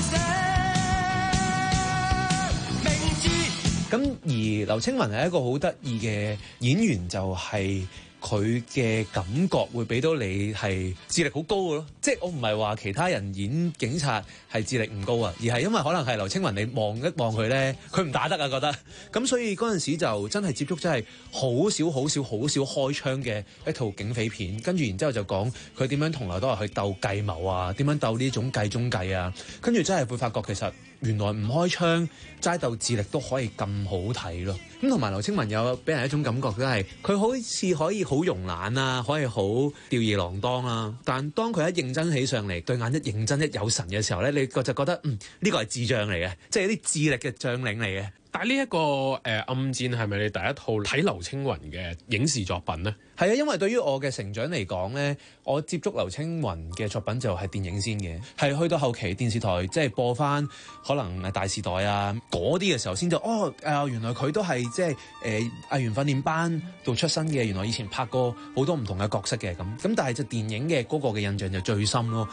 寫明知。 咁而劉青雲係一個好得意嘅演員，就係佢嘅感覺會俾到你係智力好高嘅咯。即係我唔係話其他人演警察係智力唔高啊，而係因為可能係劉青雲，你望一望佢咧，佢唔打得啊覺得。咁所以嗰陣時就真係接觸真係好少好少好少開槍嘅一套警匪片，跟住然之後就講佢點樣同劉德華去鬥計謀啊，點樣鬥呢種計中計啊，跟住真係會發覺其實原來唔開槍齋鬥智力都可以咁好睇咯。咁同埋劉青雲有俾人一種感覺都係佢好似可以好慵懶啊，可以好吊兒郎當啊，但當佢一認真起上嚟，對眼一認真一有神嘅時候咧，你就覺得嗯呢個係智將嚟嘅，即係啲智力嘅將領嚟嘅。 但係呢一個誒、呃、暗戰係咪你第一套睇劉青雲嘅影視作品呢？ 係啊，因為對於我嘅成長嚟講咧，我接觸劉青雲嘅作品就係電影先嘅，係去到後期電視台即係播翻可能誒大時代啊嗰啲嘅時候先就哦誒、呃、原來佢都係即係誒藝員訓練班度出身嘅，原來以前拍過好多唔同嘅角色嘅咁咁，但係就電影嘅嗰個嘅印象就最深咯。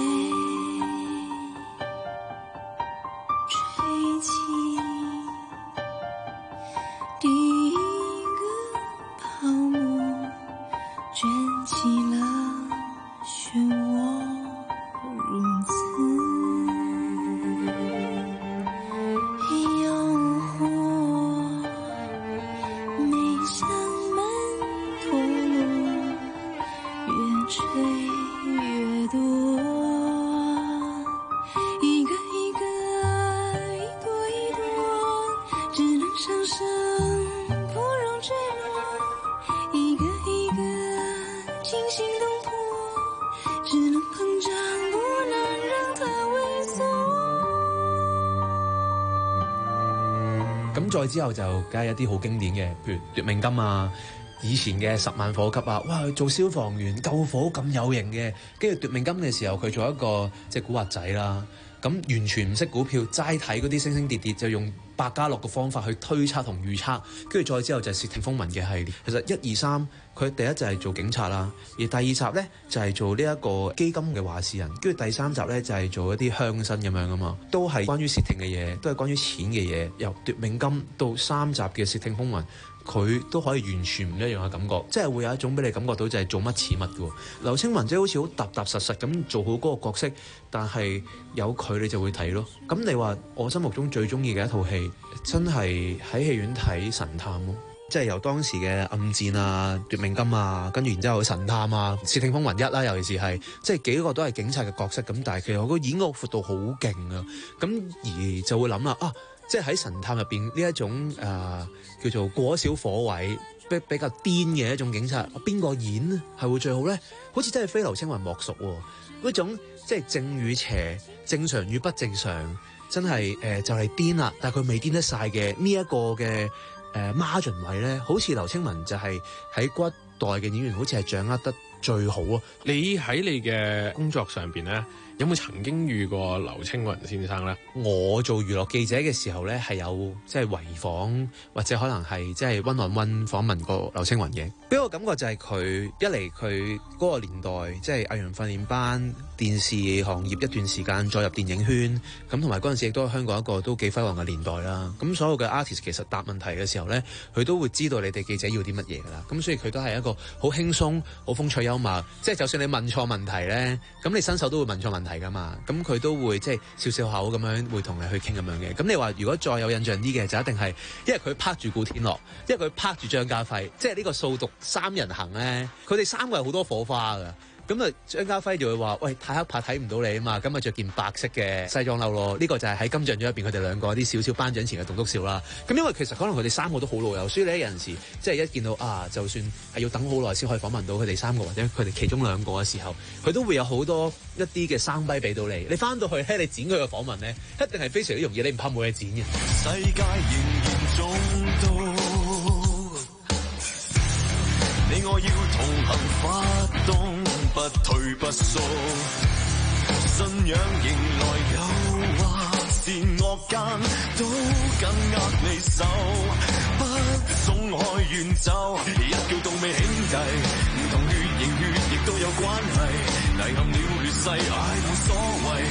再之後就梗係一啲好經典嘅，譬如奪命金啊，以前嘅十萬火急啊，哇！做消防員救火咁有型嘅，跟住奪命金嘅時候佢做一個即係古惑仔啦，咁完全唔識股票，齋睇嗰啲升升跌跌，就用百家樂嘅方法去推測同預測，跟住再之後就係《竊聽風雲》嘅系列。其實一二三佢第一就係做警察啦，而第二集咧就係做呢一個基金嘅話事人，跟住第三集咧就係做一啲鄉紳咁樣噶嘛，都係關於竊聽嘅嘢，都係關於錢嘅嘢。由奪命金到三集嘅《竊聽風雲》，佢都可以完全唔一樣嘅感覺，即係會有一種俾你感覺到就係做乜似乜嘅。劉青雲即係好似好踏踏實實咁做好嗰個角色，但係有佢你就會睇咯。咁你話我心目中最中意嘅一套戲，真係喺戲院睇神探咯。即係由當時嘅暗戰啊、奪命金啊，跟住然之後神探啊、竊聽風雲一啦，尤其是係即係幾個都係警察嘅角色咁，但係其實我個演繹闊度好勁啊，咁而就會諗啦啊，即係喺神探入邊呢一種誒、呃、叫做過咗小火位比比較癲嘅一種警察，邊個演係會最好咧？好似真係非劉青雲莫屬喎，嗰種即係正與邪、正常與不正常，真係誒、呃、就係癲啦，但係佢未癲得晒嘅呢一個嘅。誒、uh, margin 位咧，好似劉青雲就係喺嗰一代嘅演員，好似係掌握得最好啊！ 你喺你嘅工作上邊咧，有冇曾經遇過劉青雲先生咧？ 我做娛樂記者嘅時候咧，係有即係圍訪或者可能係即係 one on one 訪問過劉青雲嘅。俾我感覺就係佢一嚟佢嗰個年代，即係藝員訓練班、電視行業一段時間，再入電影圈，咁同埋嗰陣時亦都係香港一個都幾輝煌嘅年代啦。咁所有嘅 artist 其實答問題嘅時候咧，佢都會知道你哋記者要啲乜嘢㗎啦。咁所以佢都係一個好輕鬆、好風趣幽默，即係就算你問錯問題咧，咁你新手都會問錯問題㗎嘛。咁佢都會即係笑笑口咁樣會同你去傾咁樣嘅。咁你話如果再有印象啲嘅，就一定係因為佢拍住古天樂，因為佢拍住張家輝，即係呢個掃毒三人行咧，佢哋三個係好多火花㗎。咁啊，張家輝就會話：喂，太黑怕睇唔到你啊嘛，咁啊着件白色嘅西裝褸咯。呢、這個就係喺金像獎入邊佢哋兩個啲少少頒獎前嘅棟篤笑啦。咁因為其實可能佢哋三個都好老友，所以你有陣時即係一見到啊，就算係要等好耐先可以訪問到佢哋三個或者佢哋其中兩個嘅時候，佢都會有好多一啲嘅生逼俾到你。你翻到去咧，你剪佢嘅訪問咧，一定係非常之容易，你唔怕冇嘢剪嘅。世界仍然中到，你我要同行發動。不退不縮，信仰迎來誘惑，善惡間都緊握你手，不鬆開遠走，一叫動未兄弟，唔同血型血液都有關係，遺憾了劣勢，唉冇所謂。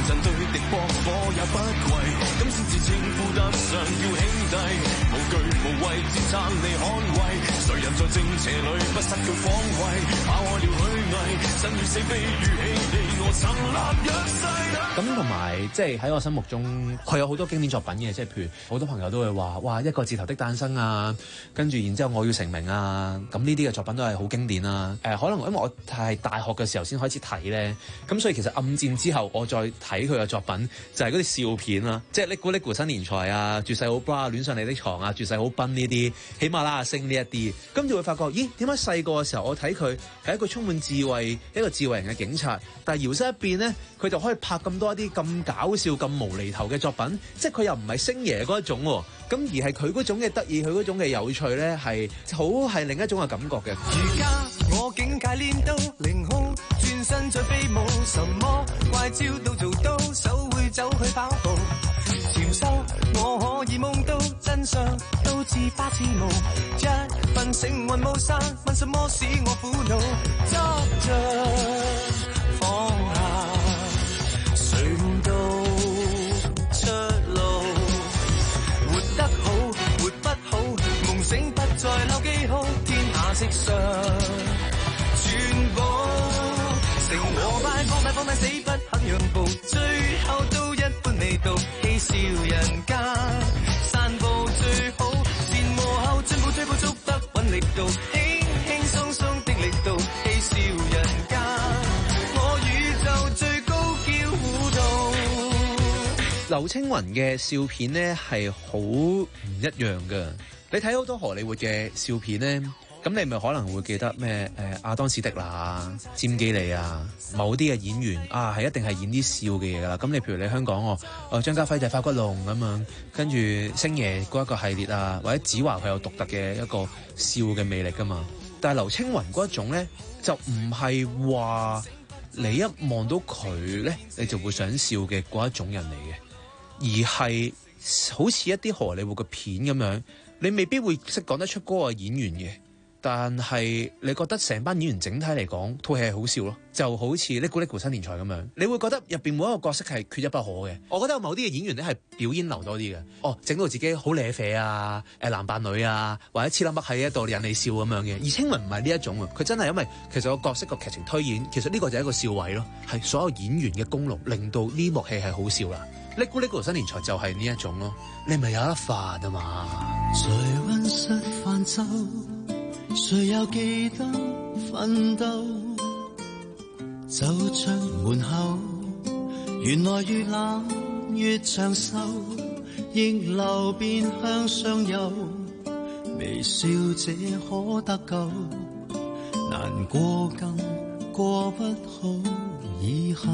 陣對敵駁火也不跪，咁先至稱呼得上叫兄弟。無懼無畏，支撐你捍衛，誰人在正邪裏不失去方位？怕我了虛偽，生與死非與起地，我曾立約誓。 咁同埋即係喺我心目中，佢有好多經典作品嘅，即係譬如好多朋友都會話，哇一個字頭的誕生啊，跟住然之後我要成名啊，咁呢啲嘅作品都係好經典啦。誒、呃，可能因為我係大學嘅時候先開始睇咧，咁所以其實暗戰之後，我再睇佢嘅作品就係嗰啲笑片啦，即係嚦咕嚦咕新年財啊、絕世好 bra、戀上你的床啊、絕世好奔呢啲，喜馬拉雅星呢一啲，咁就會發覺，咦點解細個嘅時候我睇佢係一個充滿智慧、一個智慧型嘅警察，但係搖身一變咧，佢就可以拍咁多一啲咁搞笑、咁無厘頭嘅作品，即係佢又唔係星爺嗰一種喎，咁而係佢嗰種嘅得意，佢嗰種嘅有趣咧，係好係另一種嘅感覺嘅。 而家我境界練到凌空，轉身再飛舞，什麼怪招都做到，手會走去跑步。潮收我可以夢到真相，都似花似霧，一份幸運無散，問什麼使我苦惱？執着放下，誰悟到出路？活得好，活不好，夢醒不再留記號，天下色相全部成和敗，放大放大死不肯讓步，最後都一般味道，嬉笑人間散步最好，羨慕後進步追捕捉得穩力度，輕輕鬆鬆的力度，嬉笑人間我宇宙最高叫糊塗。 劉青雲嘅笑片呢係好唔一樣嘅，你睇好多荷里活嘅笑片呢，咁你咪可能會記得咩誒亞當史迪拿啊、詹基利啊，某啲嘅演員啊係一定係演啲笑嘅嘢㗎啦。咁你譬如你香港哦，誒張家輝就係花骨龍咁樣，跟住星爺嗰一個系列啊，或者子華佢有獨特嘅一個笑嘅魅力㗎嘛。但係劉青雲嗰一種咧，就唔係話你一望到佢咧，你就會想笑嘅嗰一種人嚟嘅，而係好似一啲荷里活嘅片咁樣，你未必會識講得出嗰個演員嘅。但係你覺得成班演員整體嚟講套戲係好笑咯，就好似嚦咕嚦咕新年財咁樣，你會覺得入邊每一個角色係缺一不可嘅。我覺得有某啲嘅演員咧係表演流多啲嘅，哦整到自己好瀨啡啊，誒男扮女啊，或者黐粒乜喺一度引你笑咁樣嘅。而青雲唔係呢一種啊，佢真係因為其實個角色個劇情推演，其實呢個就係一個笑位咯，係所有演員嘅功勞令到呢幕戲係好笑啦。嚦咕嚦咕新年財就係呢一種咯，你咪有得發啊嘛。 在溫室泛舟，誰又記得奮鬥？走出門口，原來越冷越長壽，逆流便向上游，微笑這可得救，難過更過不好以後。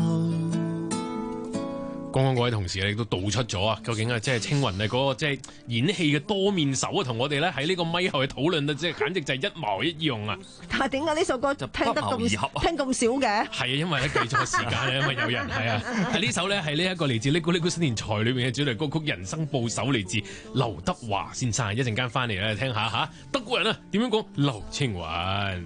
剛剛嗰位同事你都道出咗啊，究竟啊即係青雲啊嗰個即係演戲嘅多面手啊，同我哋咧喺呢個咪後嘅討論啊，即係簡直就係一模一樣啊！ 但係點解呢首歌聽得咁聽咁少嘅？ 係啊，因為咧計錯時間啊，因為有人係啊，係呢首咧係呢一個嚟自《嚦咕嚦咕新年財》裏面嘅主題歌曲《人生報仇》，嚟自劉德華先生。一陣間翻嚟咧聽下嚇德國人啊點樣講劉青雲。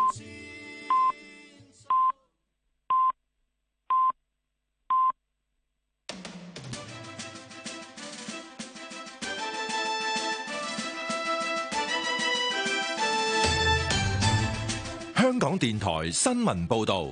香港電台新聞報道，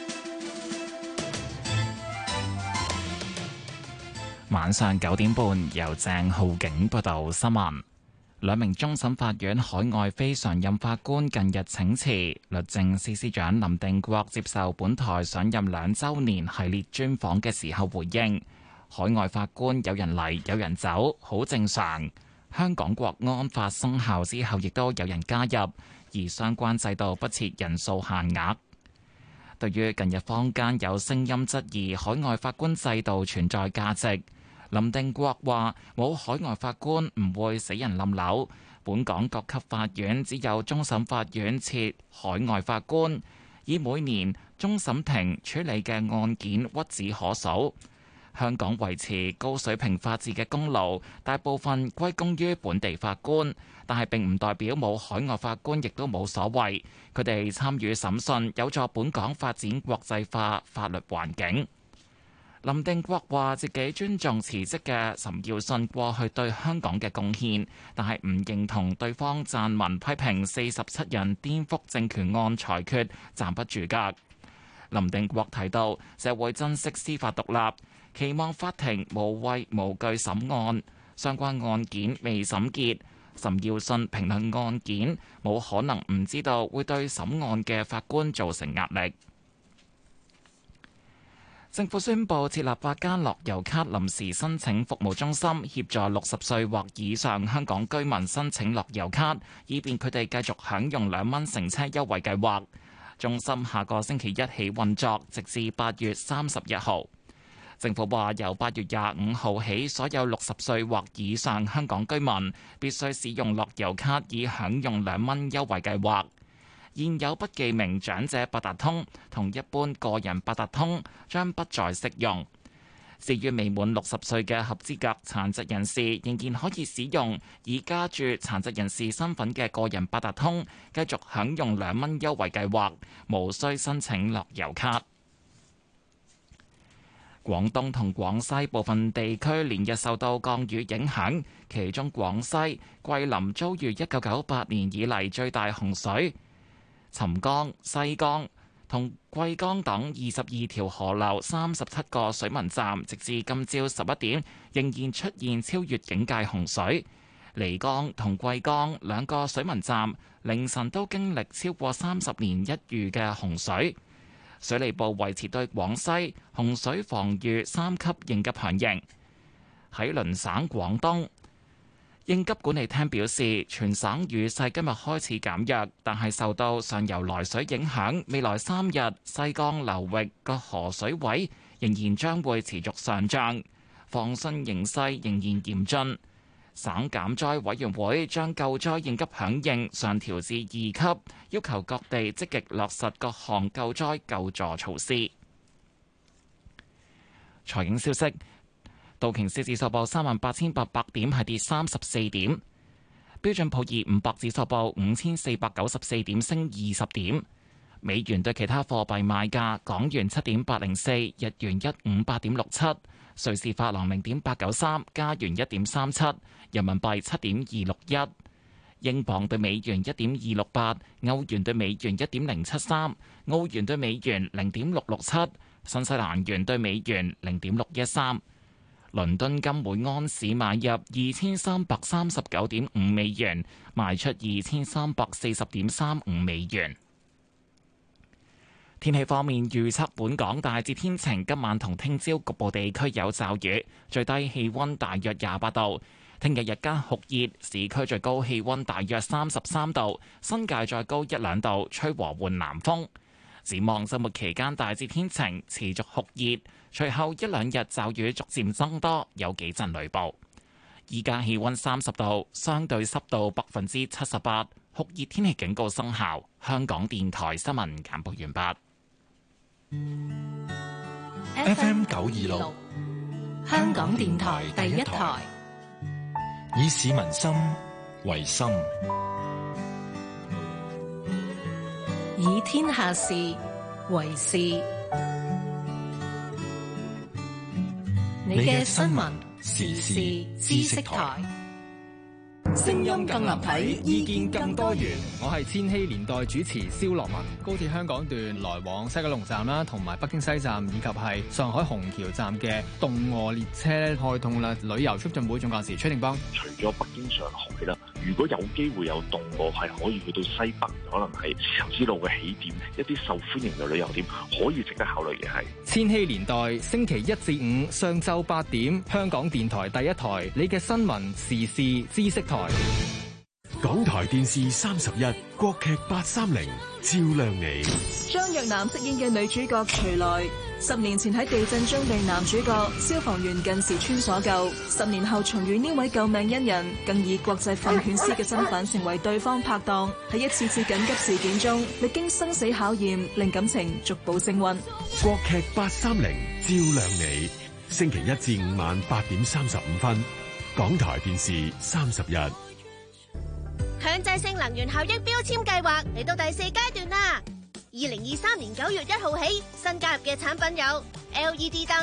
晚上九點半由鄭浩景報道新聞。兩名終審法院海外非常任法官近日請辭，律政司司長林定國接受本台上任兩週年系列專訪嘅時候回應：海外法官有人嚟有人走，好正常。香港國安法生效之後，亦都有人加入。而相關制度不設人數限額。對於近日坊間有聲音質疑海外法官制度存在價值，林定國話：冇海外法官唔會死人冧樓。本港各級法院只有終審法院設海外法官，以每年終審庭處理嘅案件屈指可數。香港維持高水平法治嘅功勞，大部分歸功於本地法官，但係並唔代表冇海外法官亦都冇所謂。佢哋參與審訊，有助本港發展國際化法律環境。 林定國話自己尊重辭職嘅岑耀信過去對香港嘅貢獻，但係唔認同對方撰文批評四十七人顛覆政權案裁決，站不住腳。林定國提到，社會珍惜司法獨立，期望法庭無畏無懼審案，相關案件未審結。岑耀信評論案件冇可能唔知道會對審案嘅法官造成壓力。政府宣布設立八間樂悠卡臨時申請服務中心，協助六十歲或以上香港居民申請樂悠卡，以便佢哋繼續享用兩蚊乘車優惠計劃。中心下個星期一起運作，直至八月三十一號。政府話由八月廿五號起，所有六十歲或以上香港居民必須使用樂悠卡以享用兩蚊優惠計劃。現有不記名長者八達通同一般個人八達通將不再適用。至於未滿六十歲嘅合資格殘疾人士，仍然可以使用已加注殘疾人士身份嘅個人八達通，繼續享用兩蚊優惠計劃，無需申請樂悠卡。廣東同廣西部分地區連日受到降雨影響，其中廣西桂林遭遇一九九八年以嚟最大洪水。沉江、西江同貴江等二十二條河流、三十七個水文站，直至今朝十一點仍然出現超越警戒洪水。漓江同貴江兩個水文站凌晨都經歷超過三十年一遇嘅洪水。水利部維持對廣西洪水防禦三級應急響應。喺鄰省廣東，應急管理廳表示，全省雨勢今日開始減弱，但係受到上游來水影響，未來三日西江流域嘅河水位仍然將會持續上漲，防汛形勢仍然嚴峻。省減災委員會將救災應急響應上調至二級，要求各地積極落實各項救災救助措施。財經消息。道瓊斯指數報三萬八千八百點，係跌三十四點。標準普爾五百指數報五千四百九十四點，升二十點。美元對其他貨幣賣價：港元七點八零四，日元一五八點六七，瑞士法郎零點八九三，加元一點三七，人民幣七點二六一，英鎊對美元一點二六八，歐元對美元一點零七三，澳元對美元零點六六七，新西蘭元對美元零點六一三。倫敦金每安士買入二千三百三十九點五美元，賣出二千三百四十點三五美元。天氣方面預測，本港大致天晴，今晚同聽朝局部地區有驟雨，最低氣溫大約廿八度。聽日日間酷熱，市區最高氣溫大約三十三度，新界再高一兩度，吹和緩南風。展望週末期間大致天晴，持續酷熱，隨後一兩日驟雨逐漸增多，有幾陣雷暴。依家氣溫三十度，相對濕度百分之七十八，酷熱天氣警告生效。香港電台新聞簡報完畢。 F M 九二六， 香港電台第一台， 以市民心為心， 以天下事為事。你嘅新聞時事知識台， 聲音更立體，意見更多元。我係千禧年代主持蕭樂文。高鐵香港段來往西九龍站啦，同埋北京西站以及係上海虹橋站嘅動輒列車開通啦。旅遊促進會總幹事崔定邦： 除咗北京、上海啦，如果有機會有動輒係可以去到西北，可能係絲綢之路嘅起點，一啲受歡迎嘅旅遊點，可以值得考慮嘅係。 千禧年代星期一至五上晝八點，香港電台第一台，你嘅新聞時事知識台。 港台電視三十一國劇八三零照亮你。 張若楠飾演嘅女主角徐來，十年前喺地震中被男主角消防員近時川所救，十年後重遇呢位救命恩人，更以國際訓犬師嘅身份成為對方拍檔，喺一次次緊急事件中歷經生死考驗，令感情逐步升溫。 國劇八三零照亮你，星期一至五晚八點三十五分，港台電視三十一。 強制性能源效益標籤計劃嚟到第四階段啦！二零二三年九月一號起，新加入嘅產品有 L E D 燈、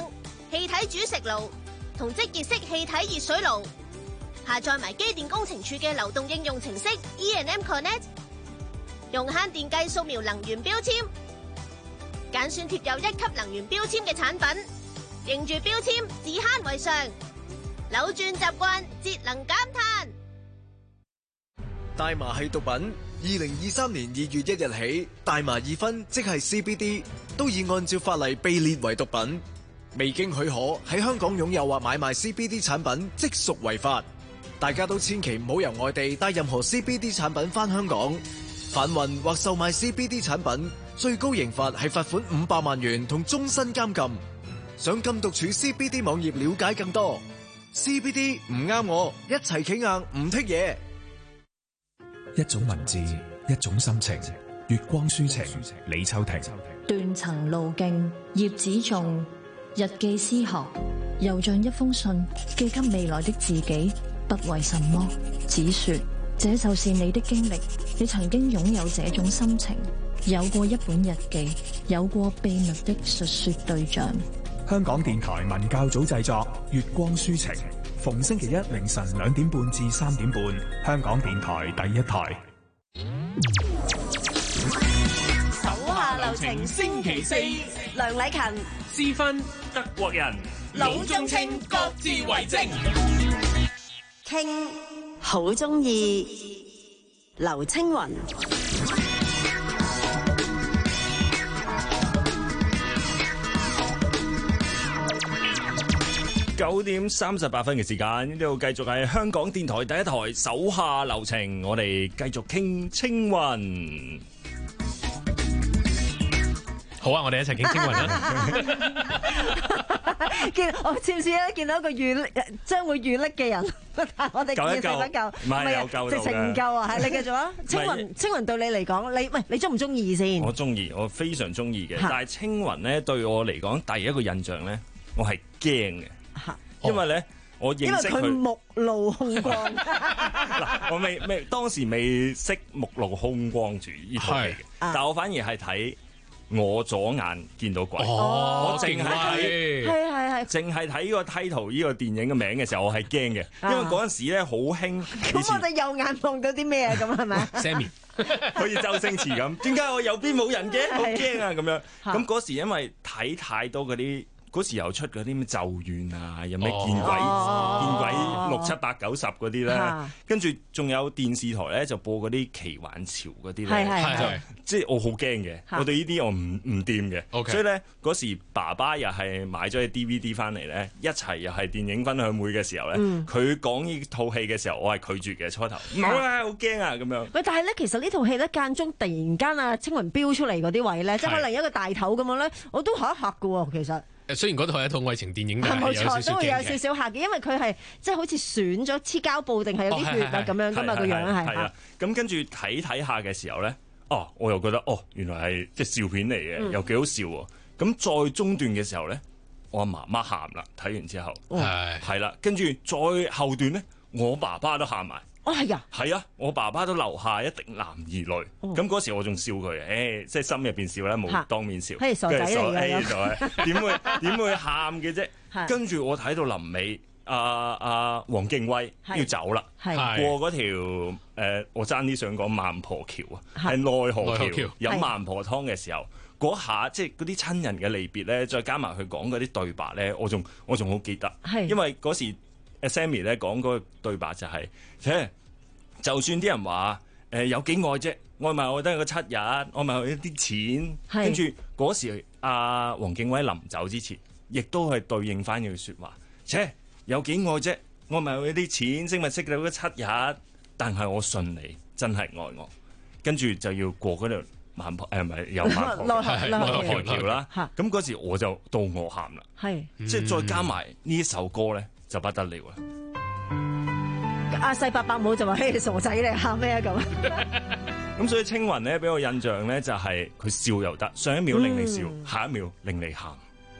氣體煮食爐同即熱式氣體熱水爐。下載埋機電工程處嘅流動應用程式 E and M Connect， 用慳電計掃描能源標籤，揀選貼有一級能源標籤嘅產品，認住標籤，自慳為上，扭轉習慣，節能減碳。 大麻係毒品。二零二三年二月一日起，大麻二酚即係 C B D 都已按照法例被列為毒品。未經許可喺香港擁有或買賣 C B D 產品，即屬違法。大家都千祈唔好由外地帶任何 C B D 產品返香港。販運或售賣 C B D 產品，最高刑罰係罰款五百萬元同終身監禁。上禁毒處 C B D 網頁了解更多。C B D 唔啱我，一齊企硬唔剔嘢。 一種文字，一種心情。月光書情，李秋婷。 斷層路徑，葉子仲。日記詩學，又像一封信，寄給未來的自己。不為什麼，只說這就是你的經歷。你曾經擁有這種心情，有過一本日記，有過秘密的述說對象。 香港電台文教組製作《月光書情》，逢星期一凌晨兩點半至三點半，香港電台第一台。 手下留情，星期四，梁禮勤、 私分德國人， 老中青各自為政。傾好中意劉青雲。 九點三十八分嘅時間，呢度繼續係香港電台第一台手下留情，我哋繼續傾青雲。 好啊，我哋一齊傾青雲啦。 見我似唔似咧？見到一個遇將會遇溺嘅人，但係我哋見成得夠， 唔係有夠到嘅， 直情唔夠啊！係你繼續啊！青雲，青雲對你嚟講，你喂你中唔中意先？ 我中意，我非常中意嘅。但係青雲咧對我嚟講，第一個印象咧，我係驚嘅，因為咧我認識佢。因為佢目露兇光。 嗱，我未未當時未識目露兇光住呢套戲嘅，但我反而係睇。我左眼見到鬼， 哦、 我淨係睇， 係係係， 淨係睇個 title 呢個電影嘅名嘅時候，我係驚嘅，因為嗰陣時咧好興。 咁我哋右眼望到啲咩啊？咁係咪 ？Sammy， 好似周星馳咁，點解我右邊冇人嘅？好驚啊！咁樣，咁嗰時因為睇太多嗰啲。嗰時又出嗰啲咩咒怨啊，有咩見鬼、哦、見鬼六七八九十嗰啲咧，跟住仲有電視台咧就播嗰啲奇幻潮嗰啲咧，就即係我好驚嘅，我哋呢啲我唔唔掂嘅，okay. 所以咧嗰時爸爸又係買咗隻 D V D 翻嚟咧，一齊又係電影分享會嘅時候咧，佢講呢套戲嘅時候，我係拒絕嘅初頭，唔好啦，好驚啊咁樣。 喂，但係咧其實呢套戲咧間中突然間啊青雲飆出嚟嗰啲位咧，即係可能一個大頭咁樣咧，我都嚇一嚇嘅喎，其實。 雖然嗰套係一套愛情電影，但係有少少驚嘅。冇錯，都會有少少嚇嘅，因為佢係即係好似損咗黐膠布定係有啲血啊咁樣噶嘛個樣係。 係啊，咁跟住睇睇下嘅時候咧，哦，我又覺得哦，原來係即係笑片嚟嘅，嗯、又幾好笑喎。咁再中段嘅時候咧，我阿媽媽喊啦，睇完之後係係啦，跟住再後段咧，我爸爸都喊埋。 哦，係啊， 係啊，我爸爸都流下一滴男兒淚。咁嗰時我仲笑佢，誒，即係心入邊笑啦，冇當面笑。 係傻仔嚟嘅，點會點會喊嘅啫？跟住我睇到臨尾，阿阿黃敬威要走啦，過嗰條誒，我爭啲想講孟婆橋啊，係奈何橋飲孟婆湯嘅時候，嗰下即係嗰啲親人嘅離別咧，再加埋佢講嗰啲對白咧，我仲我仲好記得，因為嗰時。Sammy 咧講嗰個對白就係、是，切，就算啲人話誒、呃、有幾愛啫，愛埋我得個七日，愛埋佢一啲錢，跟住嗰時阿黃敬威臨走之前，亦都係對應翻句説話，切，有幾愛啫，愛埋佢啲錢，先咪識到嗰七日，但係我信你真係愛我，跟住就要過嗰條孟婆誒唔係有孟婆河橋啦，咁嗰時我就到我喊啦，即係再加埋呢一首歌咧。就不得了啦！ 阿細伯伯母就話：嘿，傻仔你喊咩啊咁？ 咁所以青雲咧，俾我印象咧就係佢笑又得，上一秒令你笑，嗯、下一秒令你喊。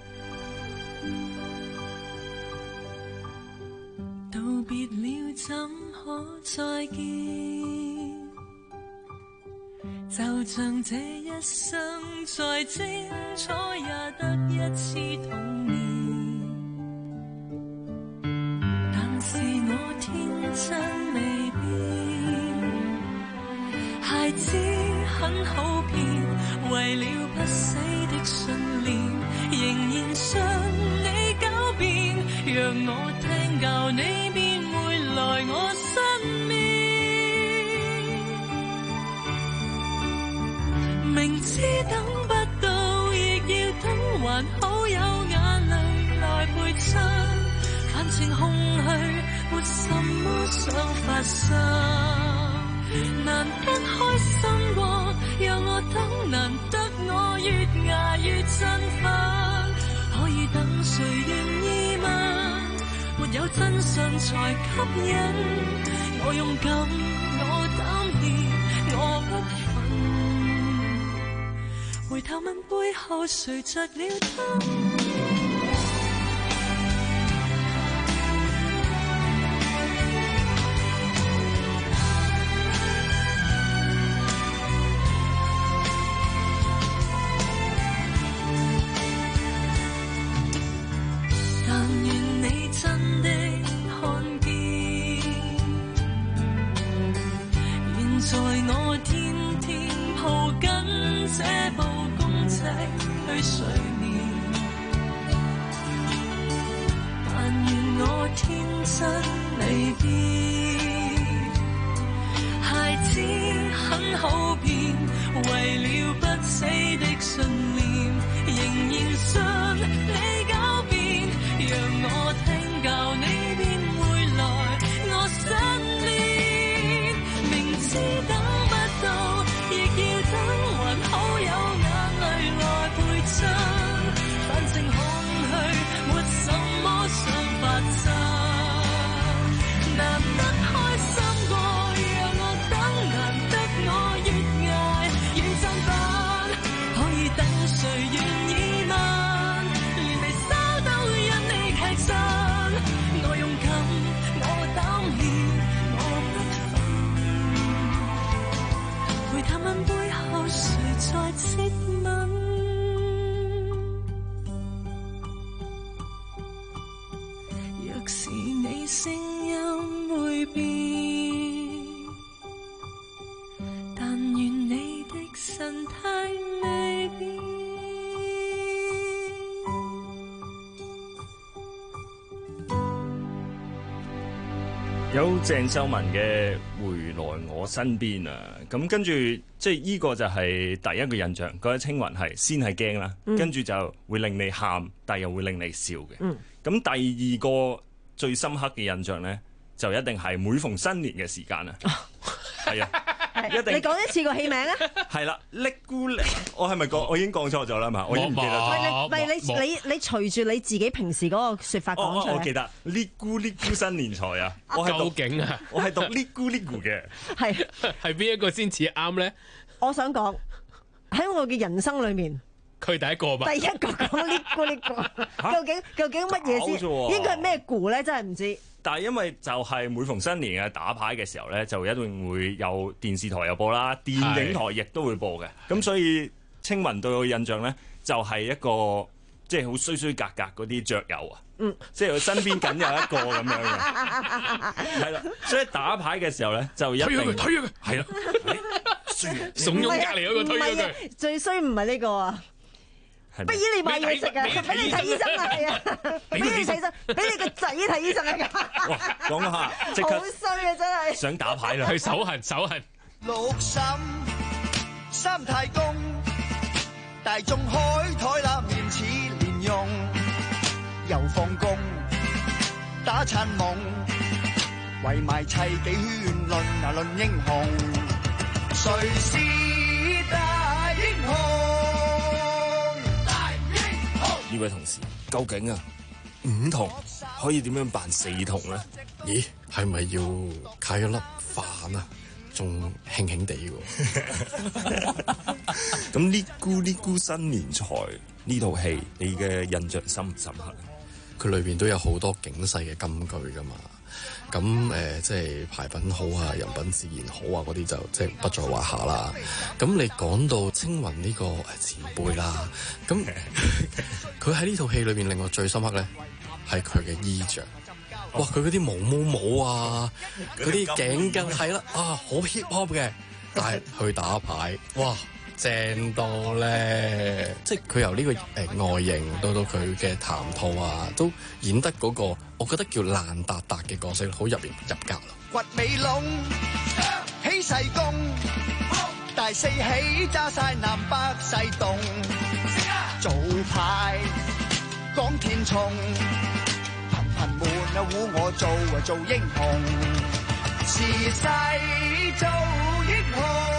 道別了怎可再見？就像這一生再精彩也得一次童年。 真未變，孩子很好騙，為了不死的信念，仍然信你狡辯，讓我聽教你便會來我身邊。明知等不到，亦要等，還好有眼淚來陪襯。反正空虛沒什麼想發生，難得開心過，讓我等，難得我越捱越振奮。可以等誰願意問？沒有真相才吸引。我勇敢，我膽怯，我不回頭問背後誰着了燈。但願你真的看見，現在我天天抱緊這部去睡眠，但願我天真離別，孩子很好騙，為了不死的信念，仍然信你狡辯，讓我聽教你便會來我身邊，明知等不到，亦要等，還好有反正空虛沒什麼想發生，難得開心過，讓我等，難得我越捱越振奮。可以等誰願意問？連微笑都因你劇震。我勇敢，我膽怯，我不忿。回頭問背後誰在接吻？是你聲音會變，但願你的神態未變。 有鄭秀文嘅回來我身邊啊，咁跟住即係呢個就係第一個印象，覺得青雲係先係驚啦，嗯、跟住就會令你喊，但又會令你笑嘅。咁、嗯、第二個最深刻嘅印象咧，就一定係每逢新年嘅時間啊，係啊，一定。 你講一次個戲名啊？ 係啦，嚦咕嚦，我係咪講？我已經講錯咗啦嘛，我已經唔記得咗。 唔係你，你你你隨住你自己平時嗰個説法講出嚟。 我記得嚦咕嚦咕新年財啊！我係究竟啊， 我係讀嚦咕嚦咕嘅。 係係邊一個先至啱咧？ 我想講喺我嘅人生裏面。 佢第一個吧？ 第一個講嚦咕嚦咕，究竟究竟乜嘢先？應該係咩咕咧？真係唔知。 但係因為就係每逢新年嘅打牌嘅時候咧，就一定會有電視台有播啦，電影台亦都會播嘅。咁所以青雲對我嘅印象咧，就係一個即係好衰衰格格嗰啲雀友啊。嗯，即係佢身邊緊有一個咁樣嘅，係啦。所以打牌嘅時候咧，就一定推咗佢，推咗佢，係啦，慫恿隔離嗰個推咗佢。 最衰唔係呢個啊！不如你買嘢食啊！俾你睇醫生啊！係啊！俾你睇醫生，俾你個仔睇醫生啊！ 哇！講下即刻好衰啊！真係想打牌啦， 去手痕手痕。 六嬸三太公，大眾開台啦，面似蓮蓉，又放工打餐夢，圍埋砌幾圈論啊論英雄，誰是大英雄？ 呢位同事，究竟啊五同可以點樣扮四同咧？ 咦，係咪要揩一粒飯啊？仲輕輕地喎。 咁嚦咕嚦咕新年財呢套戲，你嘅印象深唔深刻？ 佢裏邊都有好多警世嘅金句噶嘛。咁誒、呃，即係牌品好啊，人品自然好啊，嗰啲就即係不在話下啦。咁你講到青雲呢個誒前輩啦，咁佢喺呢套戲裏邊令我最深刻咧，係佢嘅衣着。 哇！佢嗰啲毛毛帽啊，嗰啲頸巾係啦，啊好 hip hop 嘅，但係去打牌，哇正到咧！即係佢由呢個誒外形到到佢嘅談吐啊，都演得嗰個，我覺得叫爛達達嘅角色，好入面入格咯。 掘尾龍起勢功，大四起揸晒南北西東，做牌講天衝，頻頻悶啊唬我做啊做英雄，時勢做英雄。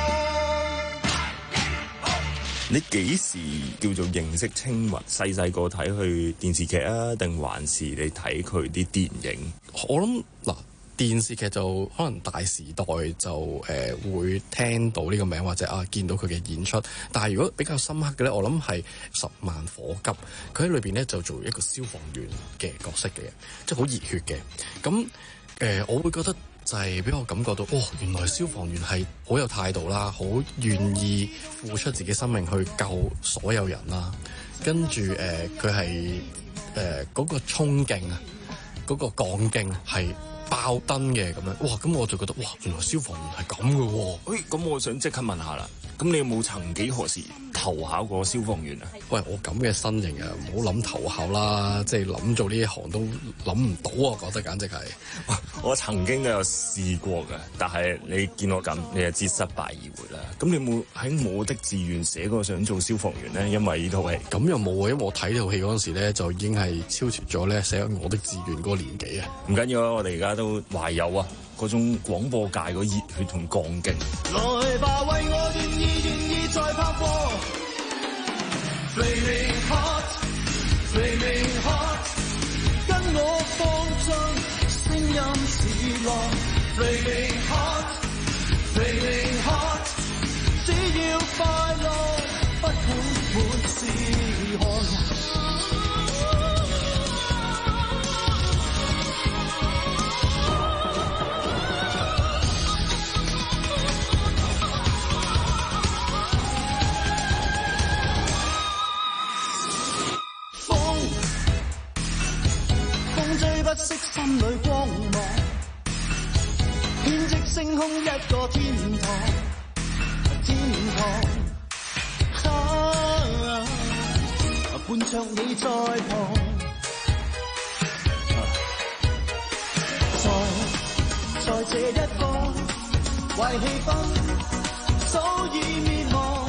你幾時叫做認識青雲？細細個睇佢電視劇啊，定還是你睇佢啲電影？ 我諗嗱，電視劇就可能大時代就誒、呃、會聽到呢個名或者啊見到佢嘅演出，但係如果比較深刻嘅咧，我諗係十萬火急，佢喺裏邊咧就做一個消防員嘅角色嘅，即係好熱血嘅。咁誒、呃，我會覺得就係俾我感覺到，哦，原來消防員係好有態度啦，好願意付出自己生命去救所有人啦。跟住誒，佢係誒嗰個衝勁啊，嗰、嗰個幹勁係爆燈嘅咁樣。哇！咁我就覺得，哇！原來消防員係咁嘅喎。 誒，咁我想即刻問下啦。咁你有冇曾幾何時投考過消防員啊？ 喂，我咁嘅身形啊，唔好諗投考啦，即係諗做呢一行都諗唔到啊！我覺得簡直係。 我曾經都有試過㗎，但係你見我咁，你就知失敗而回啦。咁你有冇喺我的志願寫過想做消防員咧？因為呢套戲咁又冇啊，因為我睇套戲嗰陣時咧，就已經係超越咗咧寫我的志願嗰個年紀啊。 唔緊要啊，我哋而家都懷有啊嗰種廣播界嗰熱血同鋼勁。 來吧，為我願意願意再拍過 Flaming Hot Flaming Hot 跟我放縱聲音似浪 Flaming Hot Flaming Hot 只要快樂不管滿是汗不惜心裏光芒，編織星空一個天堂，天堂，啊，伴着你在旁，在在這一方，壞氣氛早已滅亡，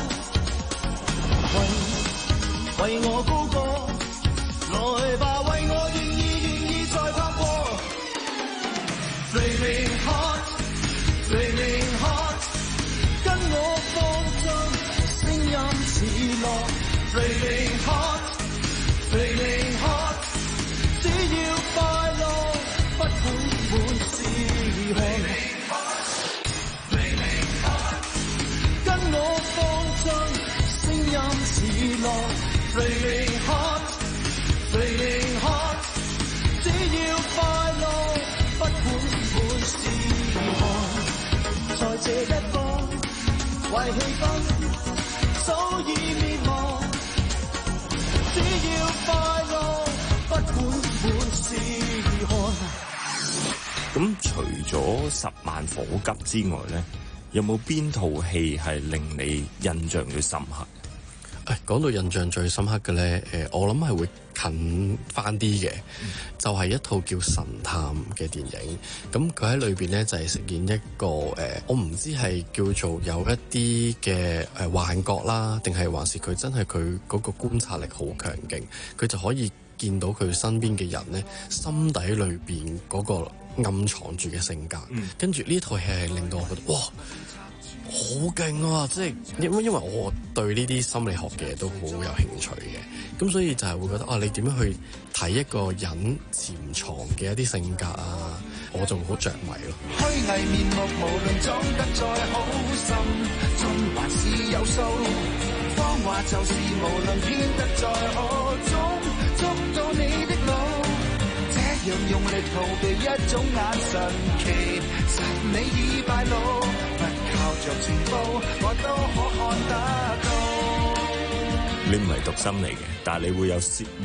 為為我高歌，來吧，為我願意。Flaming hot, flaming hot， 跟我放縱聲音似浪。Flaming hot, flaming hot， 只要快樂，不管滿是汗。Flaming hot， 跟我放縱聲音似浪。Flaming hot, flaming hot， 只要快樂，不管。在這一方，壞氣氛早已滅亡。只要快樂，不管滿是汗。 咁除咗十萬火急之外咧，有冇邊套戲係令你印象最深刻？ 誒，講到印象最深刻嘅咧，誒，我諗係會近翻啲嘅，嗯、就係一套叫《神探》嘅電影。咁佢喺裏邊咧就係飾演一個誒、呃，我唔知係叫做有一啲嘅誒幻覺啦，定係還是佢真係佢嗰個觀察力好強勁，佢就可以見到佢身邊嘅人咧心底裏邊嗰個暗藏住嘅性格。嗯、跟住呢套戲係令到我覺得哇！好勁啊！即係因因為我對呢啲心理學嘅嘢都好有興趣嘅，咁所以就係會覺得啊，你點樣去睇一個人潛藏嘅一啲性格啊，我就好着迷咯。 虛偽面目無論裝得再好心，終還是有數。謊話就是無論編得再可中，捉到你的腦。這樣用力逃避一種眼神，其實你已敗露。靠着前步，我都可看得到。 你唔係讀心理嘅，但係你會有涉獵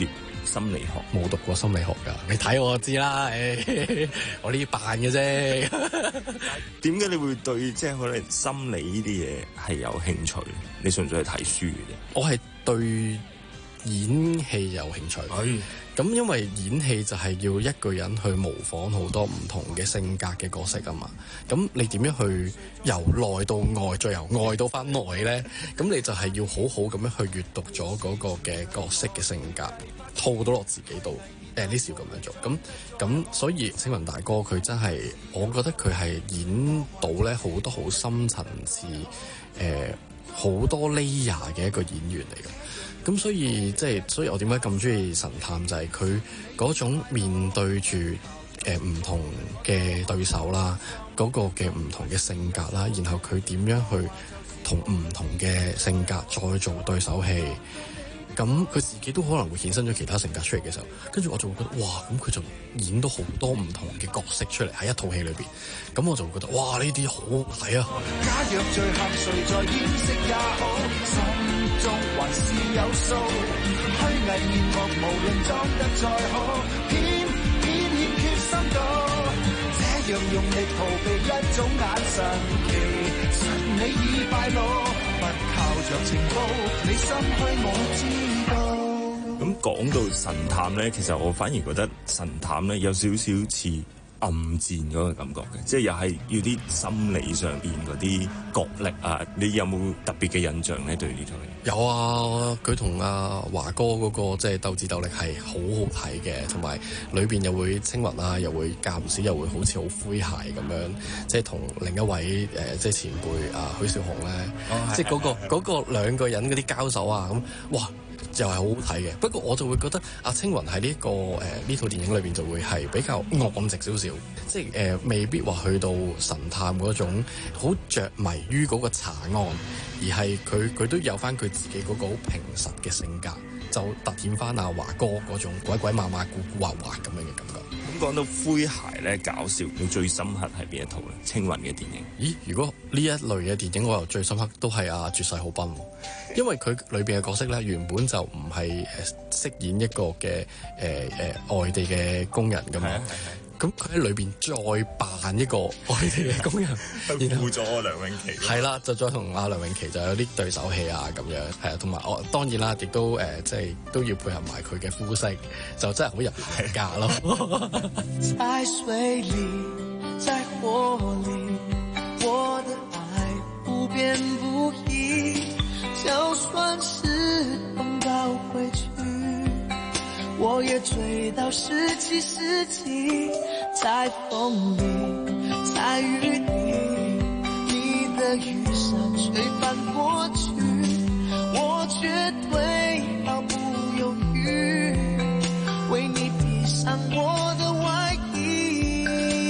心理學？ 冇讀過心理學㗎，你睇我就知啦。誒，我呢啲扮嘅啫。 點解你會對即係可能心理呢啲嘢係有興趣？你純粹係睇書嘅啫。 我係對演戲有興趣。係。咁因為演戲就係要一個人去模仿好多唔同嘅性格嘅角色啊嘛，咁你點樣去由內到外，再由外到翻內咧？咁你就係要好好咁樣去閱讀咗嗰個嘅角色嘅性格，套到落自己度，誒呢時要咁樣做。咁咁所以青雲大哥佢真係，我覺得佢係演到咧好多好深層次，誒好多 layer 嘅一個演員嚟嘅。咁所以即係，所以我點解咁中意神探就係佢嗰種面對住誒唔同嘅對手啦，嗰個嘅唔同嘅性格啦，然後佢點樣去同唔同嘅性格再做對手戲，咁佢自己都可能會衍生咗其他性格出嚟嘅時候，跟住我就會覺得哇，咁佢就演到好多唔同嘅角色出嚟喺一套戲裏邊，咁我就會覺得哇，呢啲好睇啊！ 假若罪行誰在掩飾也好，心中還是有數。虛偽面目無論裝得再好，偏偏欠缺深度。這樣用力逃避一種眼神，其實你已敗露。不靠着情報，你心虛我知道。 咁講到神探咧，其實我反而覺得神探咧有少少似暗戰嗰個感覺嘅，即係又係要啲心理上邊嗰啲角力啊！你有冇特別嘅印象咧？對呢套戲？ 有啊，佢同阿華哥嗰個即係鬥智鬥力係好好睇嘅，同埋裏邊又會青雲啊，又會間唔時又會好似好詼諧咁樣，即係同另一位誒、呃、即係前輩啊許紹雄咧，哦、即係嗰、嗰個嗰、嗰個兩個人嗰啲交手啊，咁哇！就係好好睇嘅，不過我就會覺得阿青雲喺呢、呢個誒呢、呃、套電影裏邊就會係比較岸直少少，即係誒、呃、未必話去到神探嗰種好着迷於嗰個查案，而係佢佢都有翻佢自己嗰個好平實嘅性格，就突顯翻阿華哥嗰種鬼鬼馬馬、古古惑惑咁樣嘅感覺。 咁講到詼諧咧、搞笑，你最深刻係邊一套咧？青雲嘅電影？ 咦，如果呢一類嘅電影，我又最深刻都係阿絕世好賓，因為佢裏邊嘅角色咧原本就唔係誒飾演一個嘅誒誒外地嘅工人㗎嘛。咁佢喺裏邊再扮一個外地嘅工人，然後輔咗梁詠琪。 係啦，就再同阿梁詠琪就有啲對手戲啊咁樣，係啊，同埋我當然啦，亦都誒、呃、即係都要配合埋佢嘅膚色，就真係好入大家咯。 在水裡，在火裡，我的愛不變不移，就算是碰到回去，我也追到十七世紀，在風裡，在雨裡，你的雨傘吹翻過去，我絕對毫不猶豫，為你披上我的外衣。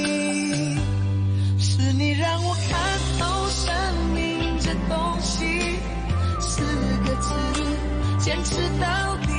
是你讓我看透生命這東西，四個字，堅持到底。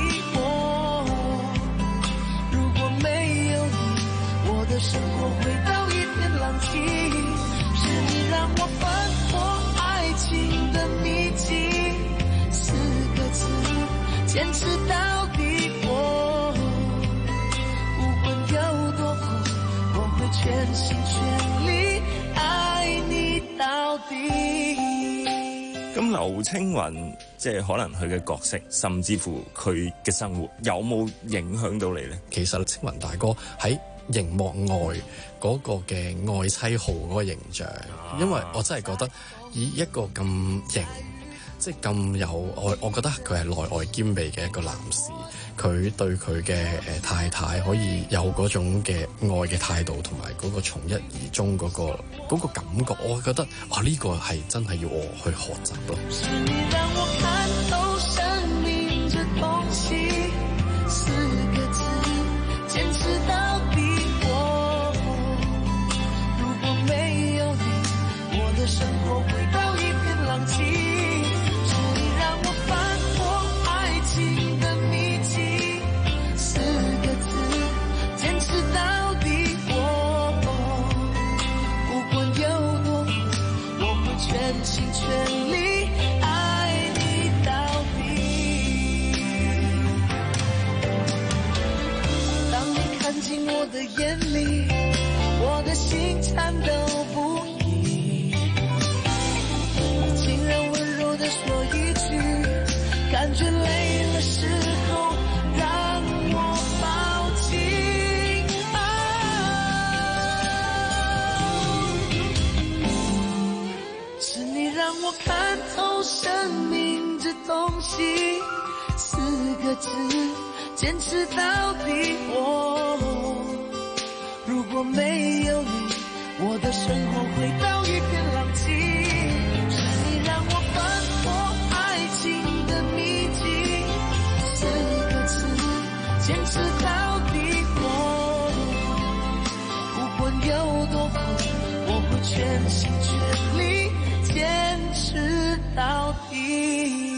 生活回到一片狼藉，是你讓我翻破愛情的秘籍，四個字，堅持到底。我不管有多苦，我會全心全力愛你到底。 咁劉青雲即係可能佢嘅角色，甚至乎佢嘅生活，有冇影響到你咧？ 其實青雲大哥喺熒幕外嗰個嘅愛妻號嗰個形象，因為我真係覺得以一個咁型，即係咁有愛，我覺得佢係內外兼備嘅一個男士，佢對佢嘅誒太太可以有嗰種嘅愛嘅態度，同埋嗰個從一而終嗰個嗰個感覺，我覺得啊呢個係真係要我去學習咯。是你讓我看透生命這東西，四個字，堅持到底。生活回到一片狼藉，是你讓我翻破愛情的秘籍，四個字，堅持到底。我不管有多苦，我會全心全力愛你到感覺累了時候讓我抱緊啊，是你讓我看透生命這東西，四個字堅持到底。哦，如果沒有你，我的生活回到一片狼藉。是你讓我翻破愛情的秘籍，四個字堅持到底。哦，不管有多苦，我會全心全力堅持到底。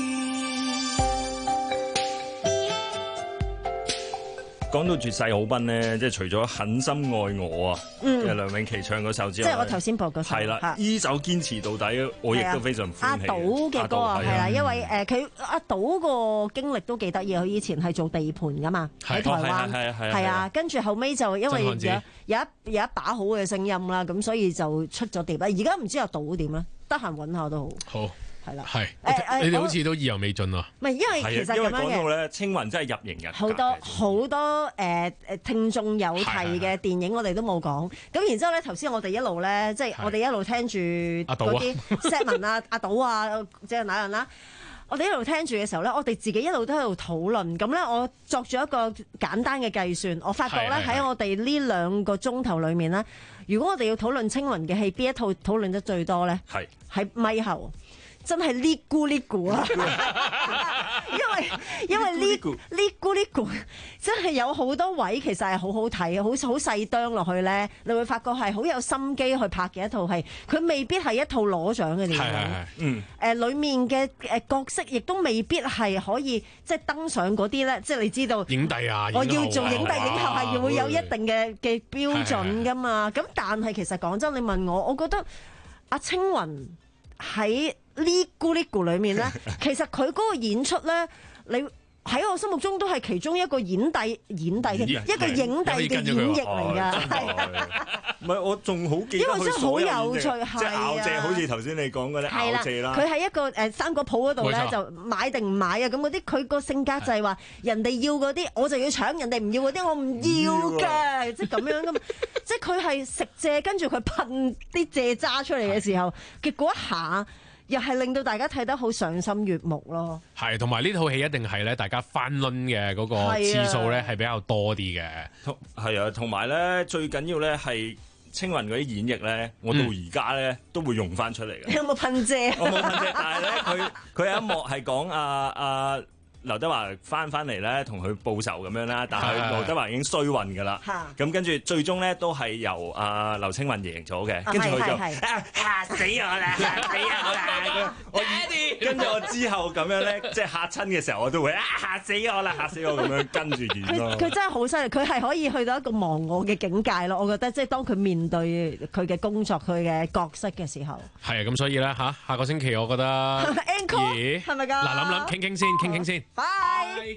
講到絕世好賓咧，即係除咗狠心愛我啊， 嗯嘅梁詠琪唱嗰首之外， 即係我頭先播嗰首係啦，依首堅持到底，我亦都非常歡喜。 阿島嘅歌啊，係啦，因為誒佢阿島個經歷都幾得意，佢以前係做地盤噶嘛，喺台灣， 係啊係啊，跟住後尾就因為有有一有一把好嘅聲音啦，咁所以就出咗碟啦。而家唔知阿島點咧，得閒揾下都好。 好。 係啦， 係誒你哋好似都意猶未盡啊！ 唔係，因為其實咁樣嘅， 因為講到咧，青雲真係入型人， 好多好多誒誒聽眾有提嘅電影，我哋都冇講。咁然之後咧，頭先我哋一路咧，即係我哋一路聽住嗰啲 set 文啊、阿島啊，即係那樣啦。我哋一路聽住嘅時候咧，我哋自己一路都喺度討論。咁咧，我作咗一個簡單嘅計算，我發覺咧喺我哋呢兩個鐘頭裡面咧，如果我哋要討論青雲嘅戲，邊一套討論得最多咧？係喺咪後。真係呢咕呢咕啊！因為因為呢呢咕呢咕真係有好多位其實係好好睇，好好細啄落去咧，你會發覺係好有心機去拍嘅一套戲。佢未必係一套攞獎嘅電影，嗯，誒、呃，裡面嘅誒角色亦都未必係可以即係登上嗰啲咧，即係你知道影帝啊， 我要做影帝影后係要會有一定嘅嘅標準㗎嘛。咁但係其實講真，你問我，我覺得阿青雲喺呢咕呢咕裏面咧，其實佢嗰個演出咧，你喺我心目中都係其中一個演帝演帝嘅一個影帝嘅演繹嚟㗎。 唔係，我仲好記得佢因為真係好有趣， 即係咬謝，好似頭先你講嗰啲咬謝啦。 佢喺一個誒生果鋪嗰度咧，就買定唔買啊？咁嗰啲佢個性格就係話，人哋要嗰啲我就要搶，人哋唔要嗰啲我唔要嘅，即係咁樣噶嘛。即係佢係食蔗，跟住佢噴啲蔗渣出嚟嘅時候，結果一下。又係令到大家睇得好賞心悅目咯。 係，同埋呢套戲一定係咧，大家翻輪嘅嗰個次數咧係比較多啲嘅。 係啊，同埋咧最緊要咧係青雲嗰啲演繹咧，我到而家咧都會用翻出嚟嘅。 你有冇噴蔗？ 我冇噴蔗，但係咧佢佢有一幕係講阿阿劉德華翻翻嚟咧，同佢報仇咁樣啦，但係劉德華已經衰運㗎啦。咁跟住最終咧都係由阿劉青雲贏咗嘅，跟住佢就嚇死我啦，嚇死我啦！我跟住我之後咁樣咧，即係嚇親嘅時候，我都會啊嚇死我啦，嚇死我咁樣跟住演咯。 佢真係好犀利，佢係可以去到一個忘我嘅境界咯。我覺得即係當佢面對佢嘅工作、佢嘅角色嘅時候。 係啊，咁所以咧嚇，下個星期我覺得 Encore 係咪㗎？ 嗱，諗諗傾傾先，傾傾先。 拜。